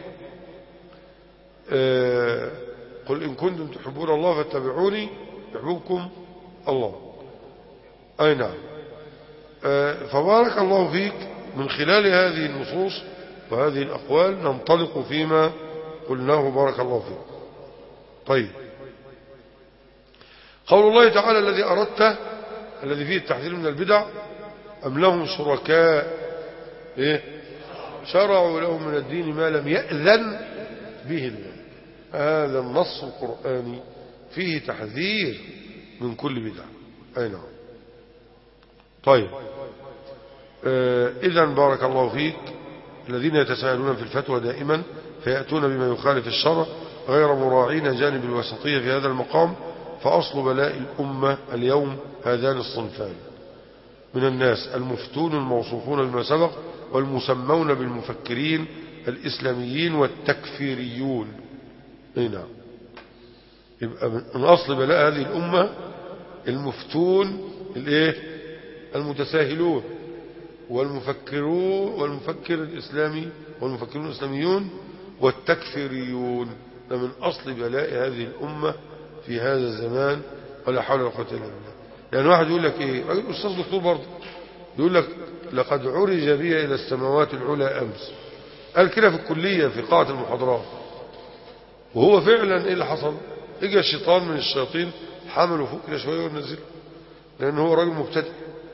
آه قل إن كنتم تحبون الله فاتبعوني يحببكم الله. أي نعم. آه فبارك الله فيك من خلال هذه النصوص وهذه الأقوال ننطلق فيما قلناه بارك الله فيك. طيب، قول الله تعالى: الذي أردته الذي فيه التحذير من البدع: أم لهم شركاء إيه شرعوا لهم من الدين ما لم يأذن به الله. هذا النص القرآني فيه تحذير من كل بدعة. أي نعم. طيب، آه إذن بارك الله فيك الذين يتساءلون في الفتوى دائما فيأتون بما يخالف الشرع غير مراعين جانب الوسطية في هذا المقام، فأصل بلاء الأمة اليوم هذان الصنفان من الناس: المفتون الموصوفون بما سبق والمسمون بالمفكرين الإسلاميين والتكفيريون. هنا يبقى من أصل بلاء هذه الأمة المفتون الايه المتساهلون والمفكرون والمفكر الإسلامي والمفكرون الإسلاميون والتكفيريون. ده من أصل بلاء هذه الأمة في هذا الزمان، ولا حول ولا قوة إلا بالله. يعني واحد يقول لك ايه، راجل أستاذ دكتور برضه، يقول لك: لقد عرج بي إلى السماوات العلى أمس. قال كده في الكلية في قاعة المحاضرات، وهو فعلا ايه اللي حصل؟ اجى الشيطان من الشياطين حمله فوق كده شوية ونزله، لأنه هو راجل مبتدئ.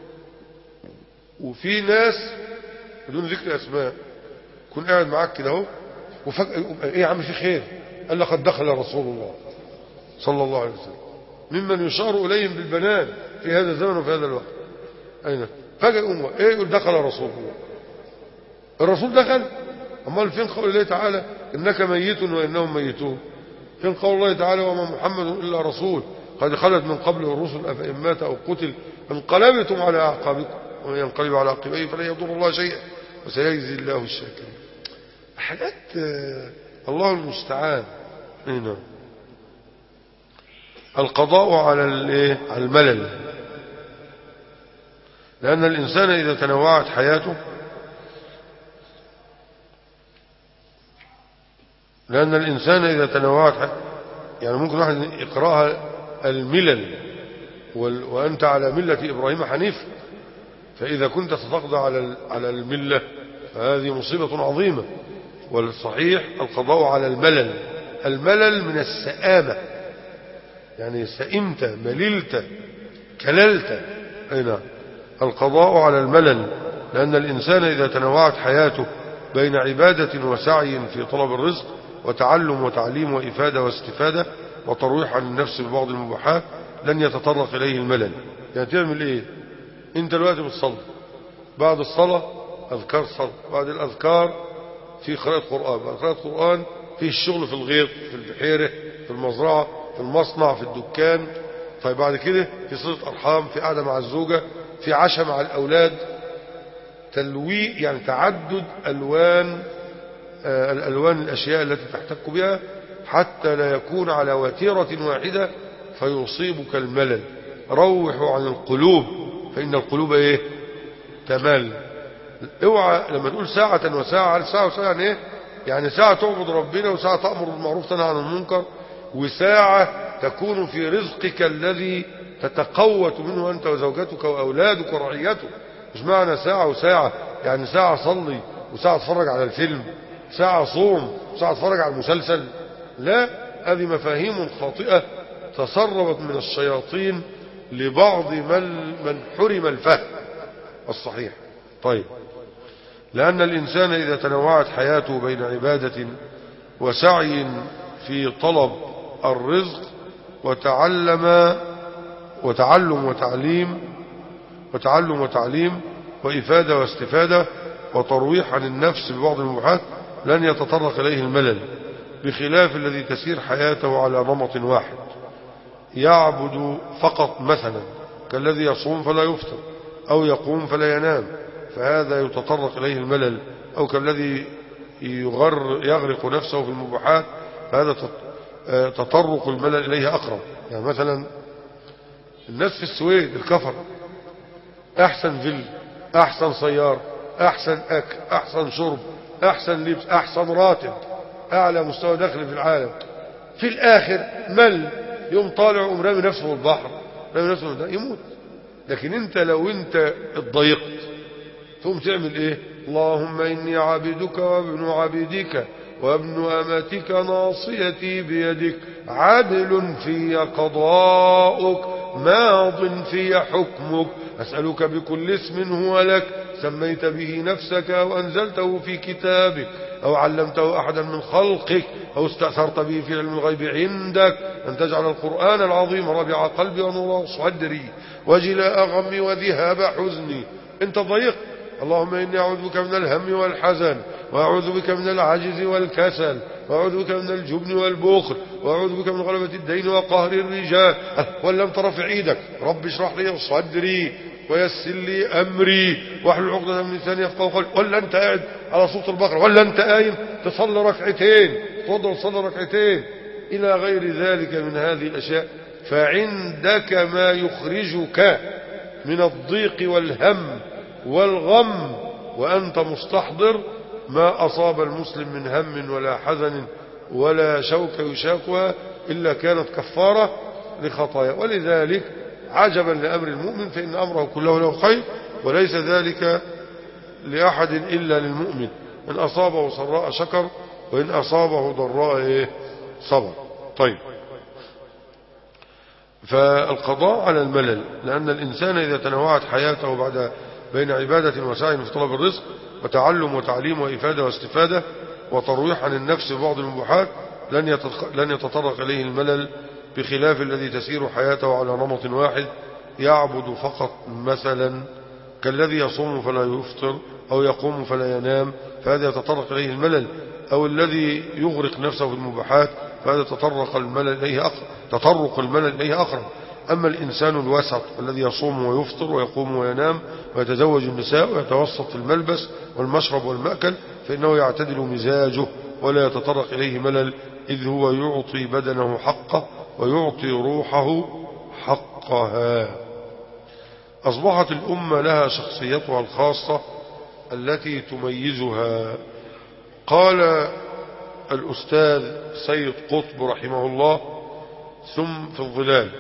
وفي ناس بدون ذكر أسماء يكون قاعد معاك كده اهو وفجأة يقوم: ايه يا عم في خير؟ قال: لقد دخل رسول الله صلى الله عليه وسلم، ممن يشار إليهم بالبنان في هذا الزمن وفي هذا الوقت. أين فجأة يقوم ايه يقول: دخل رسول الله. الرسول دخل؟ أمال فين قول الله تعالى: إنك ميت وإنهم ميتون؟ فين قول الله تعالى: وما محمد إلا رسول قد خلت من قبله الرسل أفإن مات أو قتل انقلبتم على أعقابكم ومن ينقلب على عقبيه فلن يضر الله شيئا وسيجزي الله الشاكرين. حاجات الله المستعان. هنا القضاء على على الملل، لأن الإنسان إذا تنوعت حياته لأن الإنسان إذا تنوعت حياته يعني ممكن واحد يقرأها الملل وأنت على ملة إبراهيم حنيف، فإذا كنت ستقضى على على الملة فهذه مصيبة عظيمة. والصحيح القضاء على الملل. الملل من السآمة، يعني سئمت مللت كللت. هنا القضاء على الملل، لأن الإنسان إذا تنوعت حياته بين عبادة وسعي في طلب الرزق وتعلم وتعليم وإفادة واستفادة وترويح عن النفس ببعض المباحات لن يتطرق إليه الملل. يعني تعمل إيه؟ أنت دلوقتي بتصلي، بعد الصلاة أذكار صلاة، بعد الأذكار في قراءة قرآن، بعد قراءة قرآن في الشغل في الغيط، في البحيرة، في المزرعة، في المصنع، في الدكان. طيب بعد كده في صلة أرحام، في قعدة مع الزوجة، في عشاء مع الأولاد. تلويء يعني تعدد ألوان آه الألوان الأشياء التي تحتك بها حتى لا يكون على وتيرة واحدة فيصيبك الملل. روحوا عن القلوب فإن القلوب إيه؟ تمل. اوعى لما تقول ساعة وساعة، هل ساعة وساعة يعني إيه؟ يعني ساعة تعبد ربنا، وساعة تأمر بالمعروف تنهى عن المنكر، وساعة تكون في رزقك الذي تتقوت منه أنت وزوجتك وأولادك ورعيتك. مش معنى ساعة وساعة يعني ساعة صلي وساعة اتفرج على الفيلم، ساعة صوم وساعة اتفرج على المسلسل. لا، هذه مفاهيم خاطئة تسربت من الشياطين لبعض من, من حرم الفهم الصحيح. طيب، لأن الإنسان إذا تنوعت حياته بين عبادة وسعي في طلب الرزق وتعلم وتعلم وتعليم وتعلم وتعليم وإفادة واستفادة وترويح عن النفس ببعض المباحات لن يتطرق إليه الملل، بخلاف الذي تسير حياته على نمط واحد يعبد فقط، مثلا كالذي يصوم فلا يفطر أو يقوم فلا ينام، فهذا يتطرق إليه الملل. أو كالذي يغر يغرق نفسه في المباحات، فهذا تطرق الملل إليه أقرب. يعني مثلا الناس في السويد الكفر، أحسن فيل، أحسن سيارة، أحسن أكل، أحسن شرب، أحسن لبس، أحسن راتب، أعلى مستوى دخل في العالم، في الآخر مل، يوم طالع ومرامي نفسه في البحر، رامي نفسه في يموت. لكن انت لو انت اتضايقت ثم تعمل ايه؟ اللهم إني عبدك وابن عبدك وابن أمتك ناصيتي بيدك عدل في قضاؤك ماض في حكمك أسألك بكل اسم هو لك سميت به نفسك أو أنزلته في كتابك أو علمته أحدا من خلقك أو استأثرت به في علم الغيب عندك أن تجعل القرآن العظيم ربيع قلبي ونور صدري وجلاء غمي وذهاب حزني. انت ضيق، اللهم إني أعوذ بك من الهم والحزن وأعوذ بك من العجز والكسل وأعوذ بك من الجبن والبخل وأعوذ بك من غلبة الدين وقهر الرجال. ولم ترفع ايدك رب اشرح لي صدري ويسر لي أمري واحلل عقدة من لساني يفقهوا قولي. ولا أنت قاعد على صوت البقرة، ولا أنت قايم تصلي ركعتين، تفضل تصلي ركعتين إلى غير ذلك من هذه الأشياء. فعندك ما يخرجك من الضيق والهم والغم وأنت مستحضر ما أصاب المسلم من هم ولا حزن ولا شوك يشاكها إلا كانت كفارة لخطايا. ولذلك عجبا لأمر المؤمن فإن أمره كله له خير وليس ذلك لأحد إلا للمؤمن. إن أصابه سراء شكر وإن أصابه ضراء صبر. طيب، فالقضاء على الملل، لأن الإنسان إذا تنوعت حياته بعد بين عبادة وسعي في طلب الرزق وتعلم وتعليم وإفادة واستفادة وترويح عن النفس ببعض المباحات لن يتطرق إليه الملل، بخلاف الذي تسير حياته على نمط واحد يعبد فقط، مثلا كالذي يصوم فلا يفطر أو يقوم فلا ينام، فهذا يتطرق إليه الملل. أو الذي يغرق نفسه في المباحات فهذا تطرق الملل إليه أقرب تطرق الملل إليه أقرب. أما الإنسان الوسط الذي يصوم ويفطر ويقوم وينام ويتزوج النساء ويتوسط في الملبس والمشرب والمأكل فإنه يعتدل مزاجه ولا يتطرق إليه ملل، إذ هو يعطي بدنه حقه ويعطي روحه حقها. أصبحت الأمة لها شخصيتها الخاصة التي تميزها. قال الأستاذ سيد قطب رحمه الله ثم في الظلال: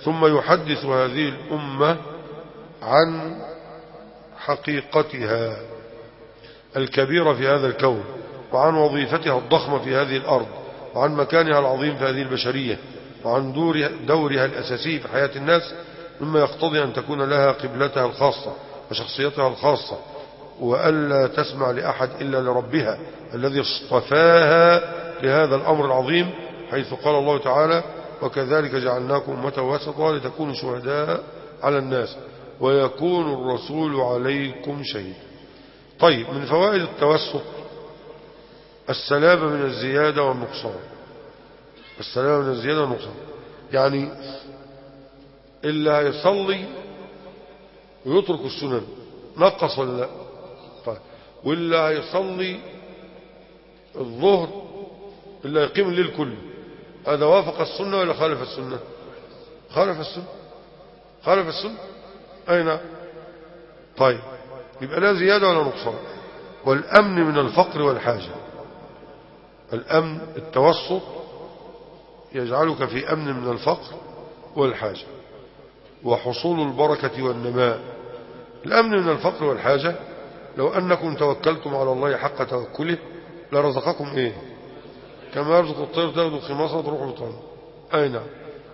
ثم يحدث هذه الأمة عن حقيقتها الكبيرة في هذا الكون، وعن وظيفتها الضخمة في هذه الأرض، وعن مكانها العظيم في هذه البشرية، وعن دورها, دورها الأساسي في حياة الناس، مما يقتضي أن تكون لها قبلتها الخاصة وشخصيتها الخاصة، وألا تسمع لأحد إلا لربها الذي اصطفاها لهذا الأمر العظيم، حيث قال الله تعالى: وكذلك جعلناكم أمة وسطا لتكونوا شهداء على الناس ويكون الرسول عليكم شهيدا. طيب، من فوائد التوسط السلامة من الزيادة والنقصان. السلامة من الزيادة والنقصان يعني اللي هيصلي ويترك السنن نقص ولا لا؟ طيب، واللي هيصلي الظهر اللي هيقيم الليل كله، هذا وافق السنة ولا خالف السنة؟ خالف السنة. خالف السنة أين؟ طيب، يبقى لا زيادة ولا نقصان. والأمن من الفقر والحاجة. الأمن التوسط يجعلك في أمن من الفقر والحاجة، وحصول البركة والنماء. الأمن من الفقر والحاجة، لو أنكم توكلتم على الله حق توكله لرزقكم إيه؟ كما يرزق الطير تغدو خماصة وتروح بطانه. أي نعم،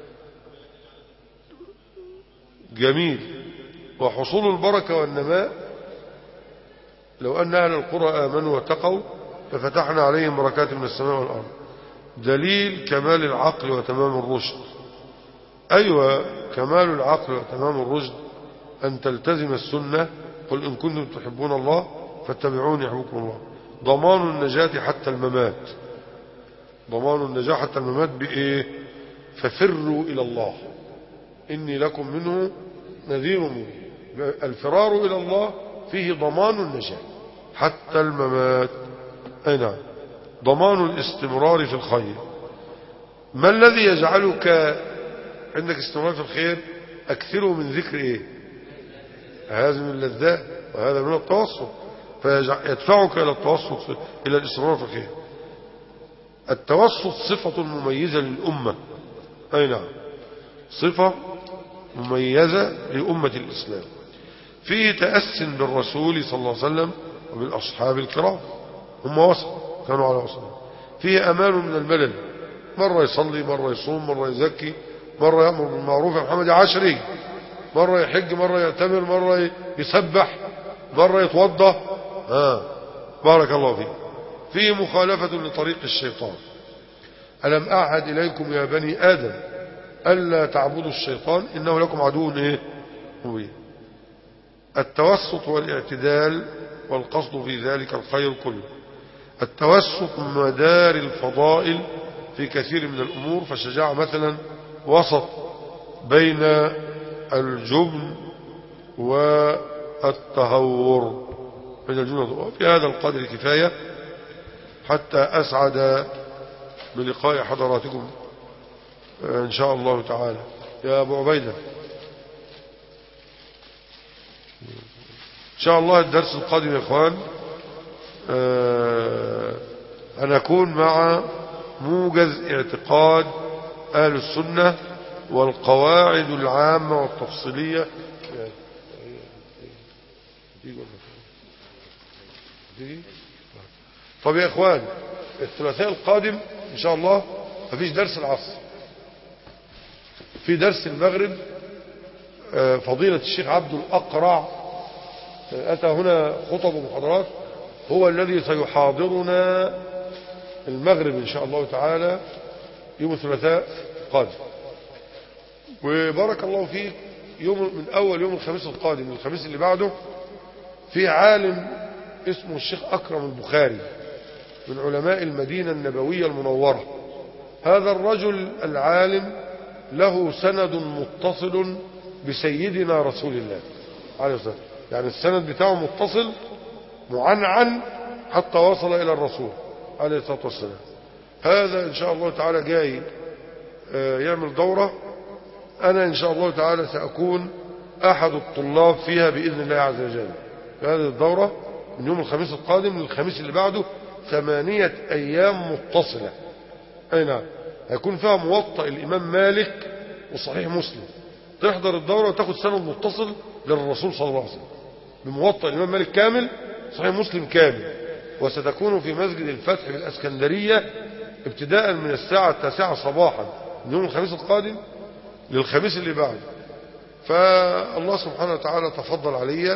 جميل. وحصول البركة والنماء، لو أن أهل القرى آمنوا واتقوا ففتحنا عليهم بركات من السماء والأرض. دليل كمال العقل وتمام الرشد. أيوة، كمال العقل وتمام الرشد أن تلتزم السنة. قل إن كنتم تحبون الله فاتبعوني يحببكم الله. ضمان النجاة حتى الممات. ضمان النجاة حتى الممات بإيه؟ ففروا إلى الله إني لكم منه نذير مبين. الفرار إلى الله فيه ضمان النجاة حتى الممات. أي نعم. ضمان الاستمرار في الخير. ما الذي يجعلك عندك استمرار في الخير؟ أكثروا من ذكر إيه؟ هذا من اللذات، وهذا من التوسط، فيدفعك إلى التوسط، إلى الاستمرار في الخير. التوسط صفة مميزة للأمة. أي نعم، صفة مميزة لأمة الإسلام. فيه تأس بالرسول صلى الله عليه وسلم وبالأصحاب الكرام، هم وسط، كانوا على وسط. فيه أمان من الملل، مرة يصلي، مرة يصوم، مرة يزكي، مرة يأمر بالمعروف يا محمد عشري، مرة يحج، مرة يعتمر، مرة يسبح، مرة يتوضى. آه. بارك الله فيك. فيه مخالفة لطريق الشيطان. ألم أعهد إليكم يا بني آدم ألا تعبدوا الشيطان إنه لكم عدو إيه؟ مبين. التوسط والاعتدال والقصد في ذلك الخير كله. التوسط مدار الفضائل في كثير من الأمور، فالشجاعة مثلا وسط بين الجبن والتهور، بين الجبن والتهور. في هذا القدر كفاية حتى أسعد بلقاء حضراتكم إن شاء الله تعالى. يا أبو عبيدة، إن شاء الله الدرس القادم يا إخوان هنكون مع موجز اعتقاد أهل السنة والقواعد العامة والتفصيلية. طب يا إخوان، الثلاثاء القادم إن شاء الله مفيش درس العصر، في درس المغرب. فضيلة الشيخ عبد الأقرع أتى هنا خطب ومحاضرات، هو الذي سيحاضرنا المغرب إن شاء الله تعالى يوم الثلاثاء القادم. وبارك الله فيك، يوم من أول يوم الخميس القادم، الخميس اللي بعده، في عالم اسمه الشيخ أكرم البخاري من علماء المدينة النبوية المنورة. هذا الرجل العالم له سند متصل بسيدنا رسول الله عليه الصلاة والسلام، يعني السند بتاعه متصل معنعن حتى وصل إلى الرسول عليه الصلاة والسلام. هذا إن شاء الله تعالى جاي يعمل دورة، أنا إن شاء الله تعالى سأكون أحد الطلاب فيها بإذن الله عز وجل. هذه الدورة من يوم الخميس القادم للخميس اللي بعده، ثمانية أيام متصلة. أي نعم، هيكون فيها موطأ الإمام مالك وصحيح مسلم تحضر الدورة وتاخد سند متصل للرسول صلى الله عليه وسلم بموطأ الإمام مالك كامل، صحيح مسلم كامل. وستكون في مسجد الفتح بالأسكندرية ابتداء من الساعة التاسعة صباحا من يوم الخميس القادم للخميس اللي بعده. فالله سبحانه وتعالى تفضل علي،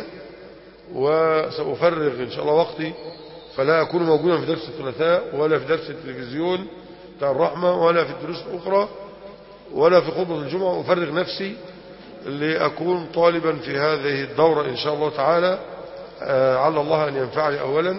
وسأفرغ إن شاء الله وقتي، فلا أكون موجودا في درس الثلاثاء ولا في درس التلفزيون بتاع الرحمة ولا في الدروس الأخرى ولا في خطبة الجمعة. أفرغ نفسي لأكون طالبا في هذه الدورة إن شاء الله تعالى، على الله أن ينفعني أولا،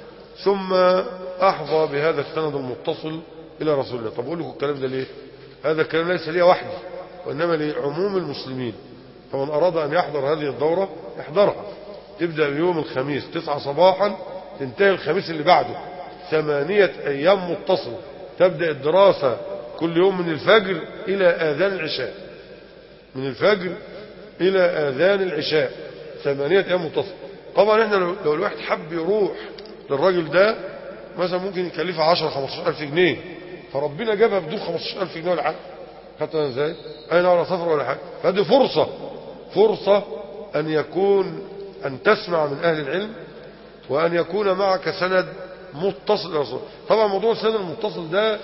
ثم أحظى بهذا السند المتصل إلى رسول الله. طب أقول لكم الكلام ده ليه؟ هذا الكلام ليس لي وحدي، وإنما لعموم المسلمين. فمن أراد أن يحضر هذه الدورة يحضرها، تبدأ بيوم الخميس تسعة صباحا، تنتهي الخميس اللي بعده، ثمانية أيام متصلة. تبدأ الدراسة كل يوم من الفجر إلى آذان العشاء، من الفجر إلى آذان العشاء، ثمانية أيام متصلة. طبعا احنا لو الواحد حب يروح للراجل ده مثلا ممكن يكلفها عشرة خمستاشر ألف جنيه، فربنا جابها بدون خمستاشر ألف جنيه ولا حاجة، حتى ازاي أين ولا سفر ولا حاجة. فهذه فرصة فرصة أن يكون أن تسمع من أهل العلم، وأن يكون معك سند متصل. طبعا موضوع السند المتصل ده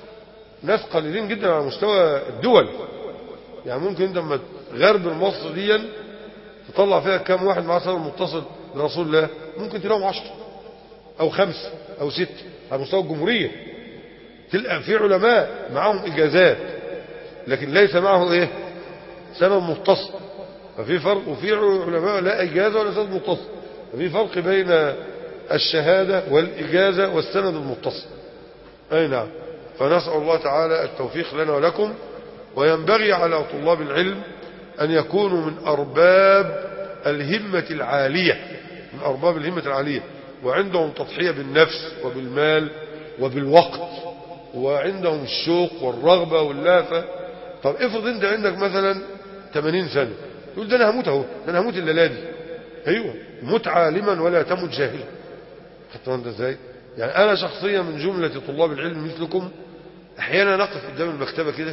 ناس قليلين جدا على مستوى الدول، يعني ممكن انت لما غرب مصر دي تطلع فيها كام واحد معاه سند متصل لرسول الله، ممكن تلاقيهم عشرة او خمسة او ستة على مستوى الجمهورية. تلقى في علماء معاهم اجازات لكن ليس معه ايه سند متصل، ففي فرق. وفي علماء لا اجازة ولا سند متصل، ففي فرق بين الشهادة والاجازة والسند المتصل. اي نعم. فنسأل الله تعالى التوفيق لنا ولكم. وينبغي على طلاب العلم أن يكونوا من أرباب الهمة العالية، من أرباب الهمة العالية، وعندهم تضحية بالنفس وبالمال وبالوقت، وعندهم الشوق والرغبة واللهفة. طب افرض انت عندك مثلا ثمانين سنة، تقول ده انا هموت اهو، ده انا هموت الليلة دي. ايوه، مت عالما ولا تمت جاهلا. خدت انت ازاي؟ يعني انا شخصيا من جملة طلاب العلم مثلكم احيانا نقف قدام المكتبة كده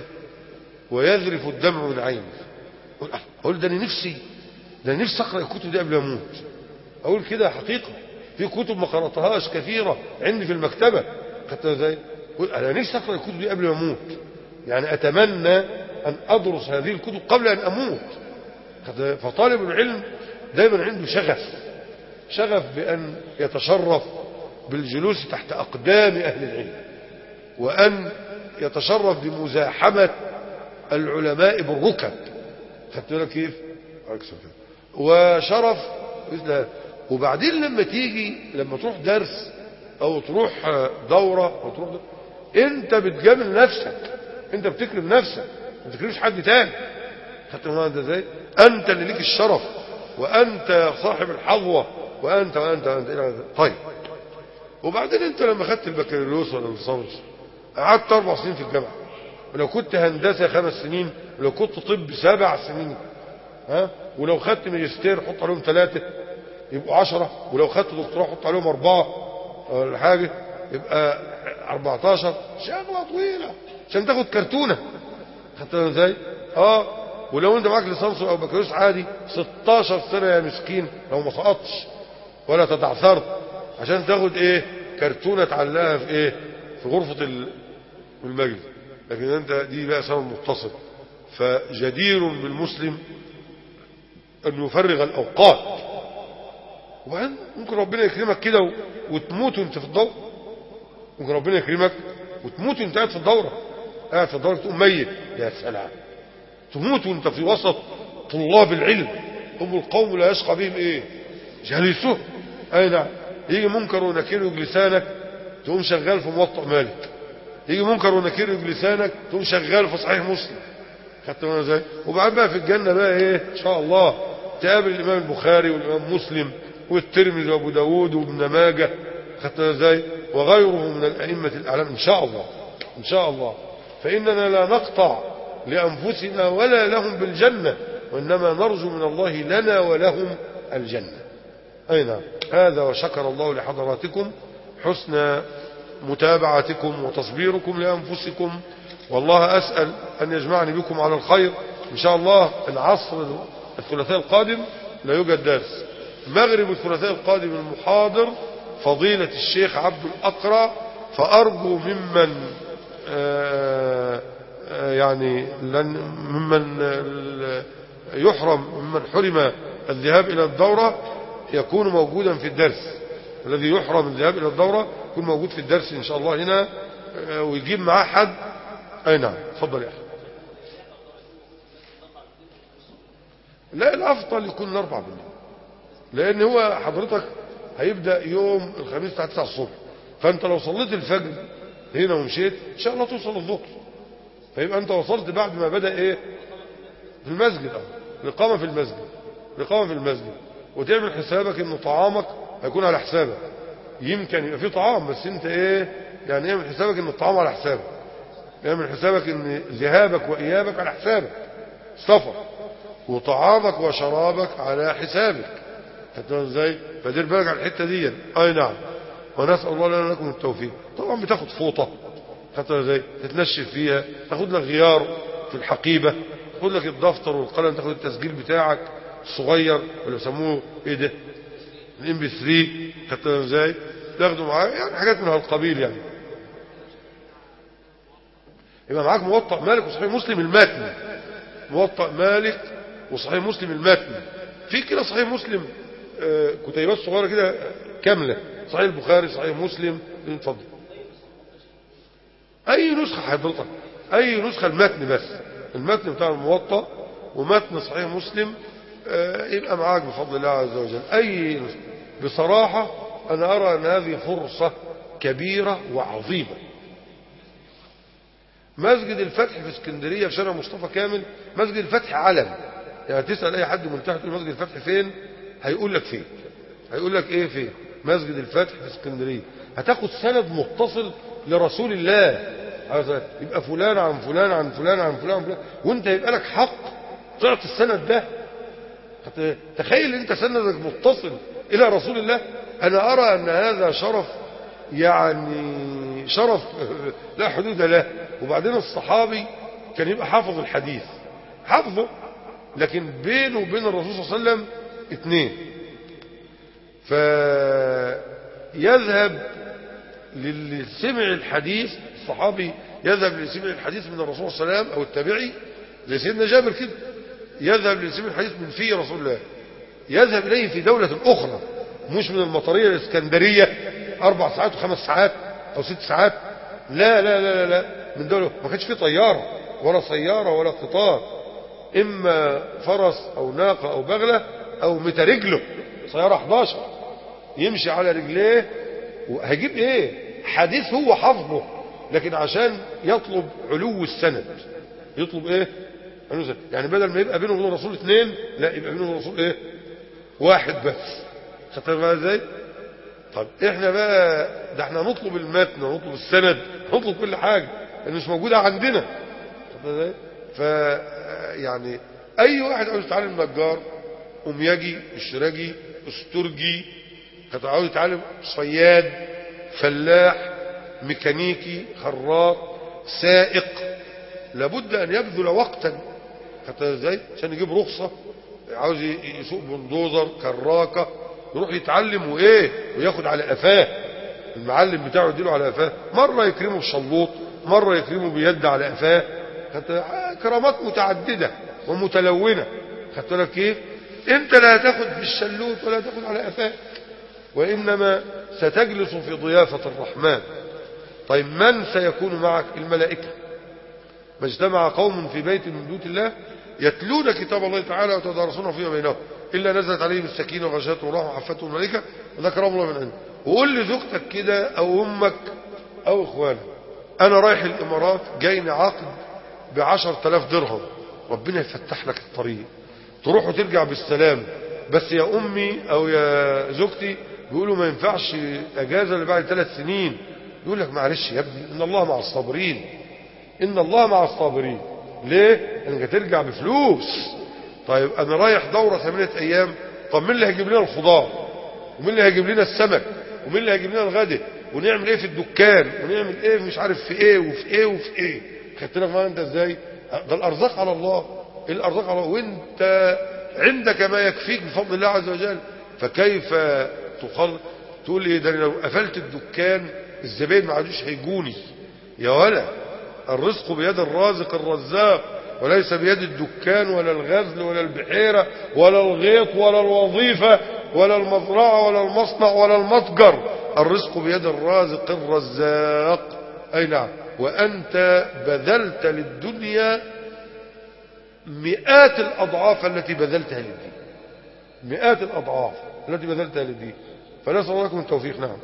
ويذرف الدمع من عيني، اقول ده انا نفسي ده انا نفسي اقرا الكتب دي قبل ما اموت. اقول كده حقيقة، في كتب ما قراتهاش كثيرة عندي في المكتبة. خدت ازاي؟ اقول انا نفسي اقرا الكتب دي قبل ما اموت، يعني اتمنى ان ادرس هذه الكتب قبل ان اموت. فطالب العلم دايما عنده شغف، شغف بان يتشرف بالجلوس تحت اقدام اهل العلم، وان يتشرف بمزاحمة العلماء بالركب. خدت بالك كيف؟ وشرف مثل هذا. وبعدين لما تيجي لما تروح درس او تروح دورة او تروح دورة، انت بتجامل نفسك، انت بتكرم نفسك، ما بتكرمش حد تاني. خدت بالك ازاي؟ انت اللي ليك الشرف، وانت صاحب الحظوة، وانت وانت وانت الى طيب. وبعدين انت لما خدت البكالوريوس ولا الليسانس قعدت اربع سنين في الجامعة، ولو كنت هندسة خمس سنين، ولو كنت طب سبع سنين، ها، ولو خدت ماجستير حط عليهم ثلاثة يبقوا عشرة، ولو خدت دكتوراه حط عليهم أربعة ولا حاجة يبقى أربعتاشر. شغلة طويلة عشان تاخد كرتونة. خدتها ازاي؟ اه. ولو انت معاك ليسانس او بكالوريوس عادي ستاشر سنة يا مسكين لو ما سقطتش ولا تدعثرت عشان تاخد ايه كرتونة تعلقها في ايه في غرفة المجلس. لكن انت دي بقى سبب متصل. فجدير بالمسلم ان يفرغ الاوقات. وبعدين ممكن ربنا يكرمك كده وتموت وانت في الدورة، ممكن ربنا يكرمك وتموت وانت قاعد في الدورة، قاعد في الدورة تقوم ميت. يا سلام، تموت وانت في وسط طلاب العلم، هم القوم لا يشقى بهم ايه جالسوه. اي نعم. يجي منكر ونكير يجلسانك تقوم شغال في موطأ مالك، يجي منكر ونكير يجلسانك تقوم شغال في صحيح مسلم. خدت بالك ازاي؟ وبعدين بقى في الجنة بقى ايه ان شاء الله تقابل الامام البخاري والامام مسلم والترمذي وابو داود وابن ماجه. خدت بالك ازاي؟ وغيره من الائمة الاعلام ان شاء الله ان شاء الله. فاننا لا نقطع لانفسنا ولا لهم بالجنة، وانما نرجو من الله لنا ولهم الجنة. اي نعم. هذا وشكر الله لحضراتكم حسن متابعتكم وتصبيركم لأنفسكم، والله أسأل أن يجمعني بكم على الخير إن شاء الله العصر الثلاثاء القادم لا يوجد درس. مغرب الثلاثاء القادم المحاضر فضيلة الشيخ عبد الأقرع، فأرجو ممن آآ آآ يعني لن ممن يحرم ممن حرم الذهاب إلى الدورة يكون موجودا في الدرس. الذي يحرم الذهاب إلى الدورة يكون موجود في الدرس إن شاء الله هنا، ويجيب معاه حد. أي نعم، تفضل يا أخي. لا، الأفضل يكون الأربع بالليل، لأن هو حضرتك هيبدأ يوم الخميس الساعة تسعة الصبح، فأنت لو صليت الفجر هنا ومشيت إن شاء الله توصل الظهر، فيبقى أنت وصلت بعد ما بدأ إيه في المسجد. أهو الإقامة في المسجد، الإقامة في المسجد، وتعمل حسابك إن طعامك هيكون على حسابك. يمكن يبقى في طعام بس أنت إيه يعني اعمل حسابك إن الطعام على حسابك، اعمل حسابك إن ذهابك وإيابك على حسابك، سفر، وطعامك وشرابك على حسابك. حتى ازاي فدير بالك على الحته دي. اي نعم، ونسال الله لنا ولكم التوفيق. طبعا بتاخد فوطه حتى ازاي تتنشف فيها، تاخد لك غيار في الحقيبه، تاخد لك الدفتر والقلم، تاخد التسجيل بتاعك الصغير اللي بيسموه ايه ده الام بي ثلاثة، حتى ازاي تاخده معاك، يعني حاجات من هالقبيل. يعني يبقى معاك موطأ مالك وصحيح مسلم المتن، موطأ مالك وصحيح مسلم المتن، في كده صحيح مسلم آه كتيبات صغيره كده كامله، صحيح البخاري، صحيح مسلم. اتفضل. اي نسخه حضرتك، اي نسخه المتن، بس المتن بتاع الموطأ ومتن صحيح مسلم آه يبقى معاك بفضل الله عز وجل. اي نسخه. بصراحه انا ارى ان هذه فرصه كبيره وعظيمه. مسجد الفتح في اسكندريه في شارع مصطفى كامل، مسجد الفتح علم، يعني تسأل اي حد من تحت مسجد الفتح فين هيقول لك فين، هيقول لك ايه فين مسجد الفتح في اسكندريه. هتاخد سند متصل لرسول الله، يبقى فلان عن فلان عن فلان عن فلان عن فلان، وانت يبقى لك حق تعطي السند ده. تخيل انت سندك متصل الى رسول الله. انا ارى ان هذا شرف، يعني شرف لا حدود له. وبعدين الصحابي كان يبقى حافظ الحديث، حافظه، لكن بينه وبين الرسول صلى الله عليه وسلم اثنين، فيذهب للي سمع الحديث، الصحابي يذهب للي سمع الحديث من الرسول صلى الله عليه وسلم، او التابعي زي سيدنا جابر كده، يذهب للي سمع الحديث من في رسول الله، يذهب اليه في دولة اخرى، مش من المطرية الاسكندرية اربع ساعات وخمس ساعات او ست ساعات، لا لا لا لا, لا. من دولة ما كانش فيه طيارة ولا سيارة ولا قطار، اما فرس او ناقة او بغلة او متى رجله، سيارة احداشر يمشي على رجليه، وهيجيب ايه حديث هو حفظه، لكن عشان يطلب علو السند، يطلب ايه علو السند. يعني بدل ما يبقى بينه وبين الرسول اثنين، لا يبقى بينه وبين الرسول ايه واحد بس. خدت بقى ازاي؟ طب احنا بقى ده احنا نطلب المتن ونطلب السند، نطلب كل حاجة اللي مش موجودة عندنا. خدت ازاي؟ ف يعني اي واحد عاوز يتعلم نجار، امياجي، اشتراجي، استرجي، عاوز يتعلم صياد، فلاح، ميكانيكي، خراط، سائق، لابد ان يبذل وقتا. حتى ازاي عشان يجيب رخصة، عاوز يسوق بلدوزر، كراكة، يروح يتعلم وايه وياخد على قفاه، المعلم بتاعه يديله على قفاه، مرة يكرمه بشلوط، مرة يكرمه بيد على قفاه، كرامات متعددة ومتلونة. خدت بالك كيف؟ انت لا هتاخد بالشلوت ولا تاخد على قفاه، وانما ستجلس في ضيافة الرحمن. طيب من سيكون معك؟ الملائكة. ما اجتمع قوم في بيت من بيوت الله يتلون كتاب الله تعالى ويتدارسونه فيما بينهم الا نزلت عليهم السكينة وغشيتهم الرحمة وحفتهم الملائكة وذكرهم الله من عنده. وقول لزوجتك كده او امك او اخوانك، انا رايح الامارات جايني عقد بعشر تلاف درهم، ربنا يفتح لك الطريق تروح وترجع بالسلام، بس يا امي او يا زوجتي بيقولوا ما ينفعش اجازة اللي بعد ثلاث سنين. يقول لك معلش يا ابني، ان الله مع الصابرين، ان الله مع الصابرين. ليه؟ انك هترجع بفلوس. طيب انا رايح دورة ثمانية ايام، طب مين اللي هيجيب لنا الخضار، ومين اللي هيجيب لنا السمك، ومين اللي هيجيب لنا الغداء، ونعمل ايه في الدكان، ونعمل ايه مش عارف في ايه وفي ايه وفي ايه. خدت لك معايا انت ازاي؟ ده الارزاق على الله. الأرزاق على الله، وانت عندك ما يكفيك بفضل الله عز وجل، فكيف تخل تقول ايه ده لو قفلت الدكان الزبائن ما عادوش هيجوني؟ يا ولا، الرزق بيد الرازق الرزاق، وليس بيد الدكان ولا الغزل ولا البحيرة ولا الغيط ولا الوظيفة ولا المزرعة ولا المصنع ولا المتجر. الرزق بيد الرازق الرزاق. أي نعم. وأنت بذلت للدنيا مئات الأضعاف التي بذلتها للدين، مئات الأضعاف التي بذلتها للدين. فنسأل الله لكم التوفيق. نعم.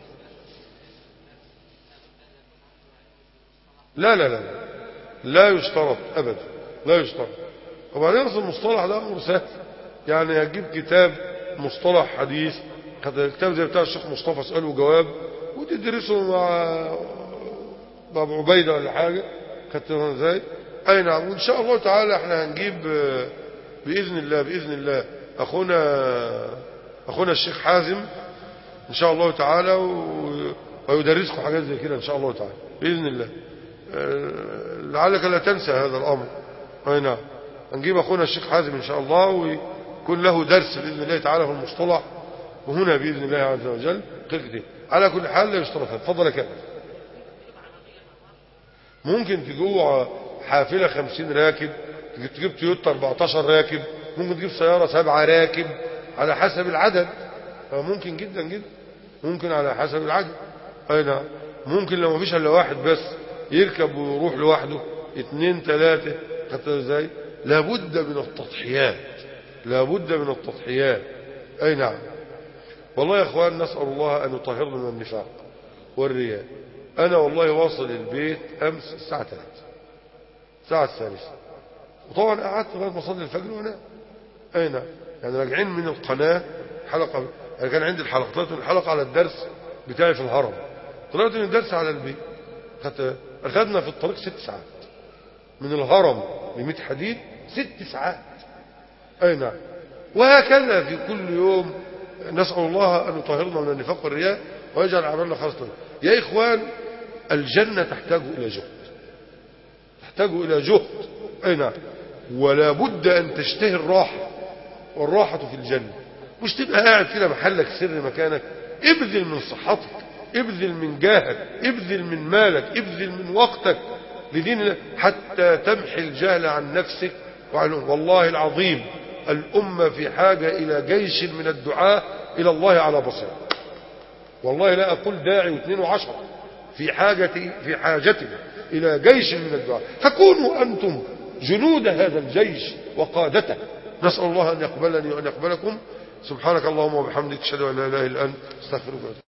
لا لا لا لا يشترط أبدا، لا يشترط. وبعدين أصل المصطلح ده أمر سهل، يعني هتجيب كتاب مصطلح حديث، كتاب زي بتاع الشيخ مصطفى سؤال وجواب، وتدرسه مع مع أبو عبيدة ولا حاجة، كتبها ازاي. أي نعم. وإن شاء الله تعالى احنا هنجيب بإذن الله بإذن الله أخونا أخونا الشيخ حازم إن شاء الله تعالى، ويدرسكم حاجات زي كده إن شاء الله تعالى بإذن الله. لعلك لا تنسى هذا الأمر. أي نعم. هنجيب أخونا الشيخ حازم إن شاء الله، ويكون له درس بإذن الله تعالى في المصطلح وهنا بإذن الله عز وجل. على كل حال لا يشترط. تفضل كده. ممكن تجوع حافلة خمسين راكب، تجيب تويوتا أربعتاشر راكب، ممكن تجيب سيارة سبعة راكب على حسب العدد. ممكن جدا جدا، ممكن على حسب العدد. أي نعم. ممكن لو مفيش الا واحد بس يركب ويروح لوحده، اتنين ثلاثة. خدت ازاي؟ لابد من التضحيات، لابد من التضحيات. اي نعم. والله يا اخوان نسأل الله ان يطهرنا من النفاق والرياء. انا والله واصل البيت امس الساعة ثلاثة، الساعة الثالثة، وطبعا قعدت لغاية ما اصلي الفجر وانام. اي نعم. يعني راجعين من القناة حلقة، يعني كان عندي الحلقات والحلقة على الدرس بتاعي في الهرم، طلعت من الدرس على البيت، أخذنا في الطريق ست ساعات من الهرم لميت حديد، ست ساعات. أي نعم. وهكذا في كل يوم. نسأل الله أن يطهرنا من النفاق والرياء ويجعل أعمالنا خالصة. يا إخوان الجنة تحتاج إلى جهد، تحتاج إلى جهد. أي نعم. ولا بد أن تشتهي الراحة، والراحة في الجنة. مش تبقى قاعد كده محلك سر مكانك. ابذل من صحتك، ابذل من جاهك، ابذل من مالك، ابذل من وقتك لدين الله حتى تمحي الجهل عن نفسك وعن. والله العظيم الأمة في حاجة إلى جيش من الدعاء إلى الله على بصيرة. والله لا أقول داعي واثنين وعشرة، في حاجة في حاجتنا إلى جيش من الدعاء، فكونوا أنتم جنود هذا الجيش وقادته. نسأل الله أن يقبلني وأن يقبلكم. سبحانك اللهم وبحمدك، أشهد أن لا إله إلا أنت، استغفرك.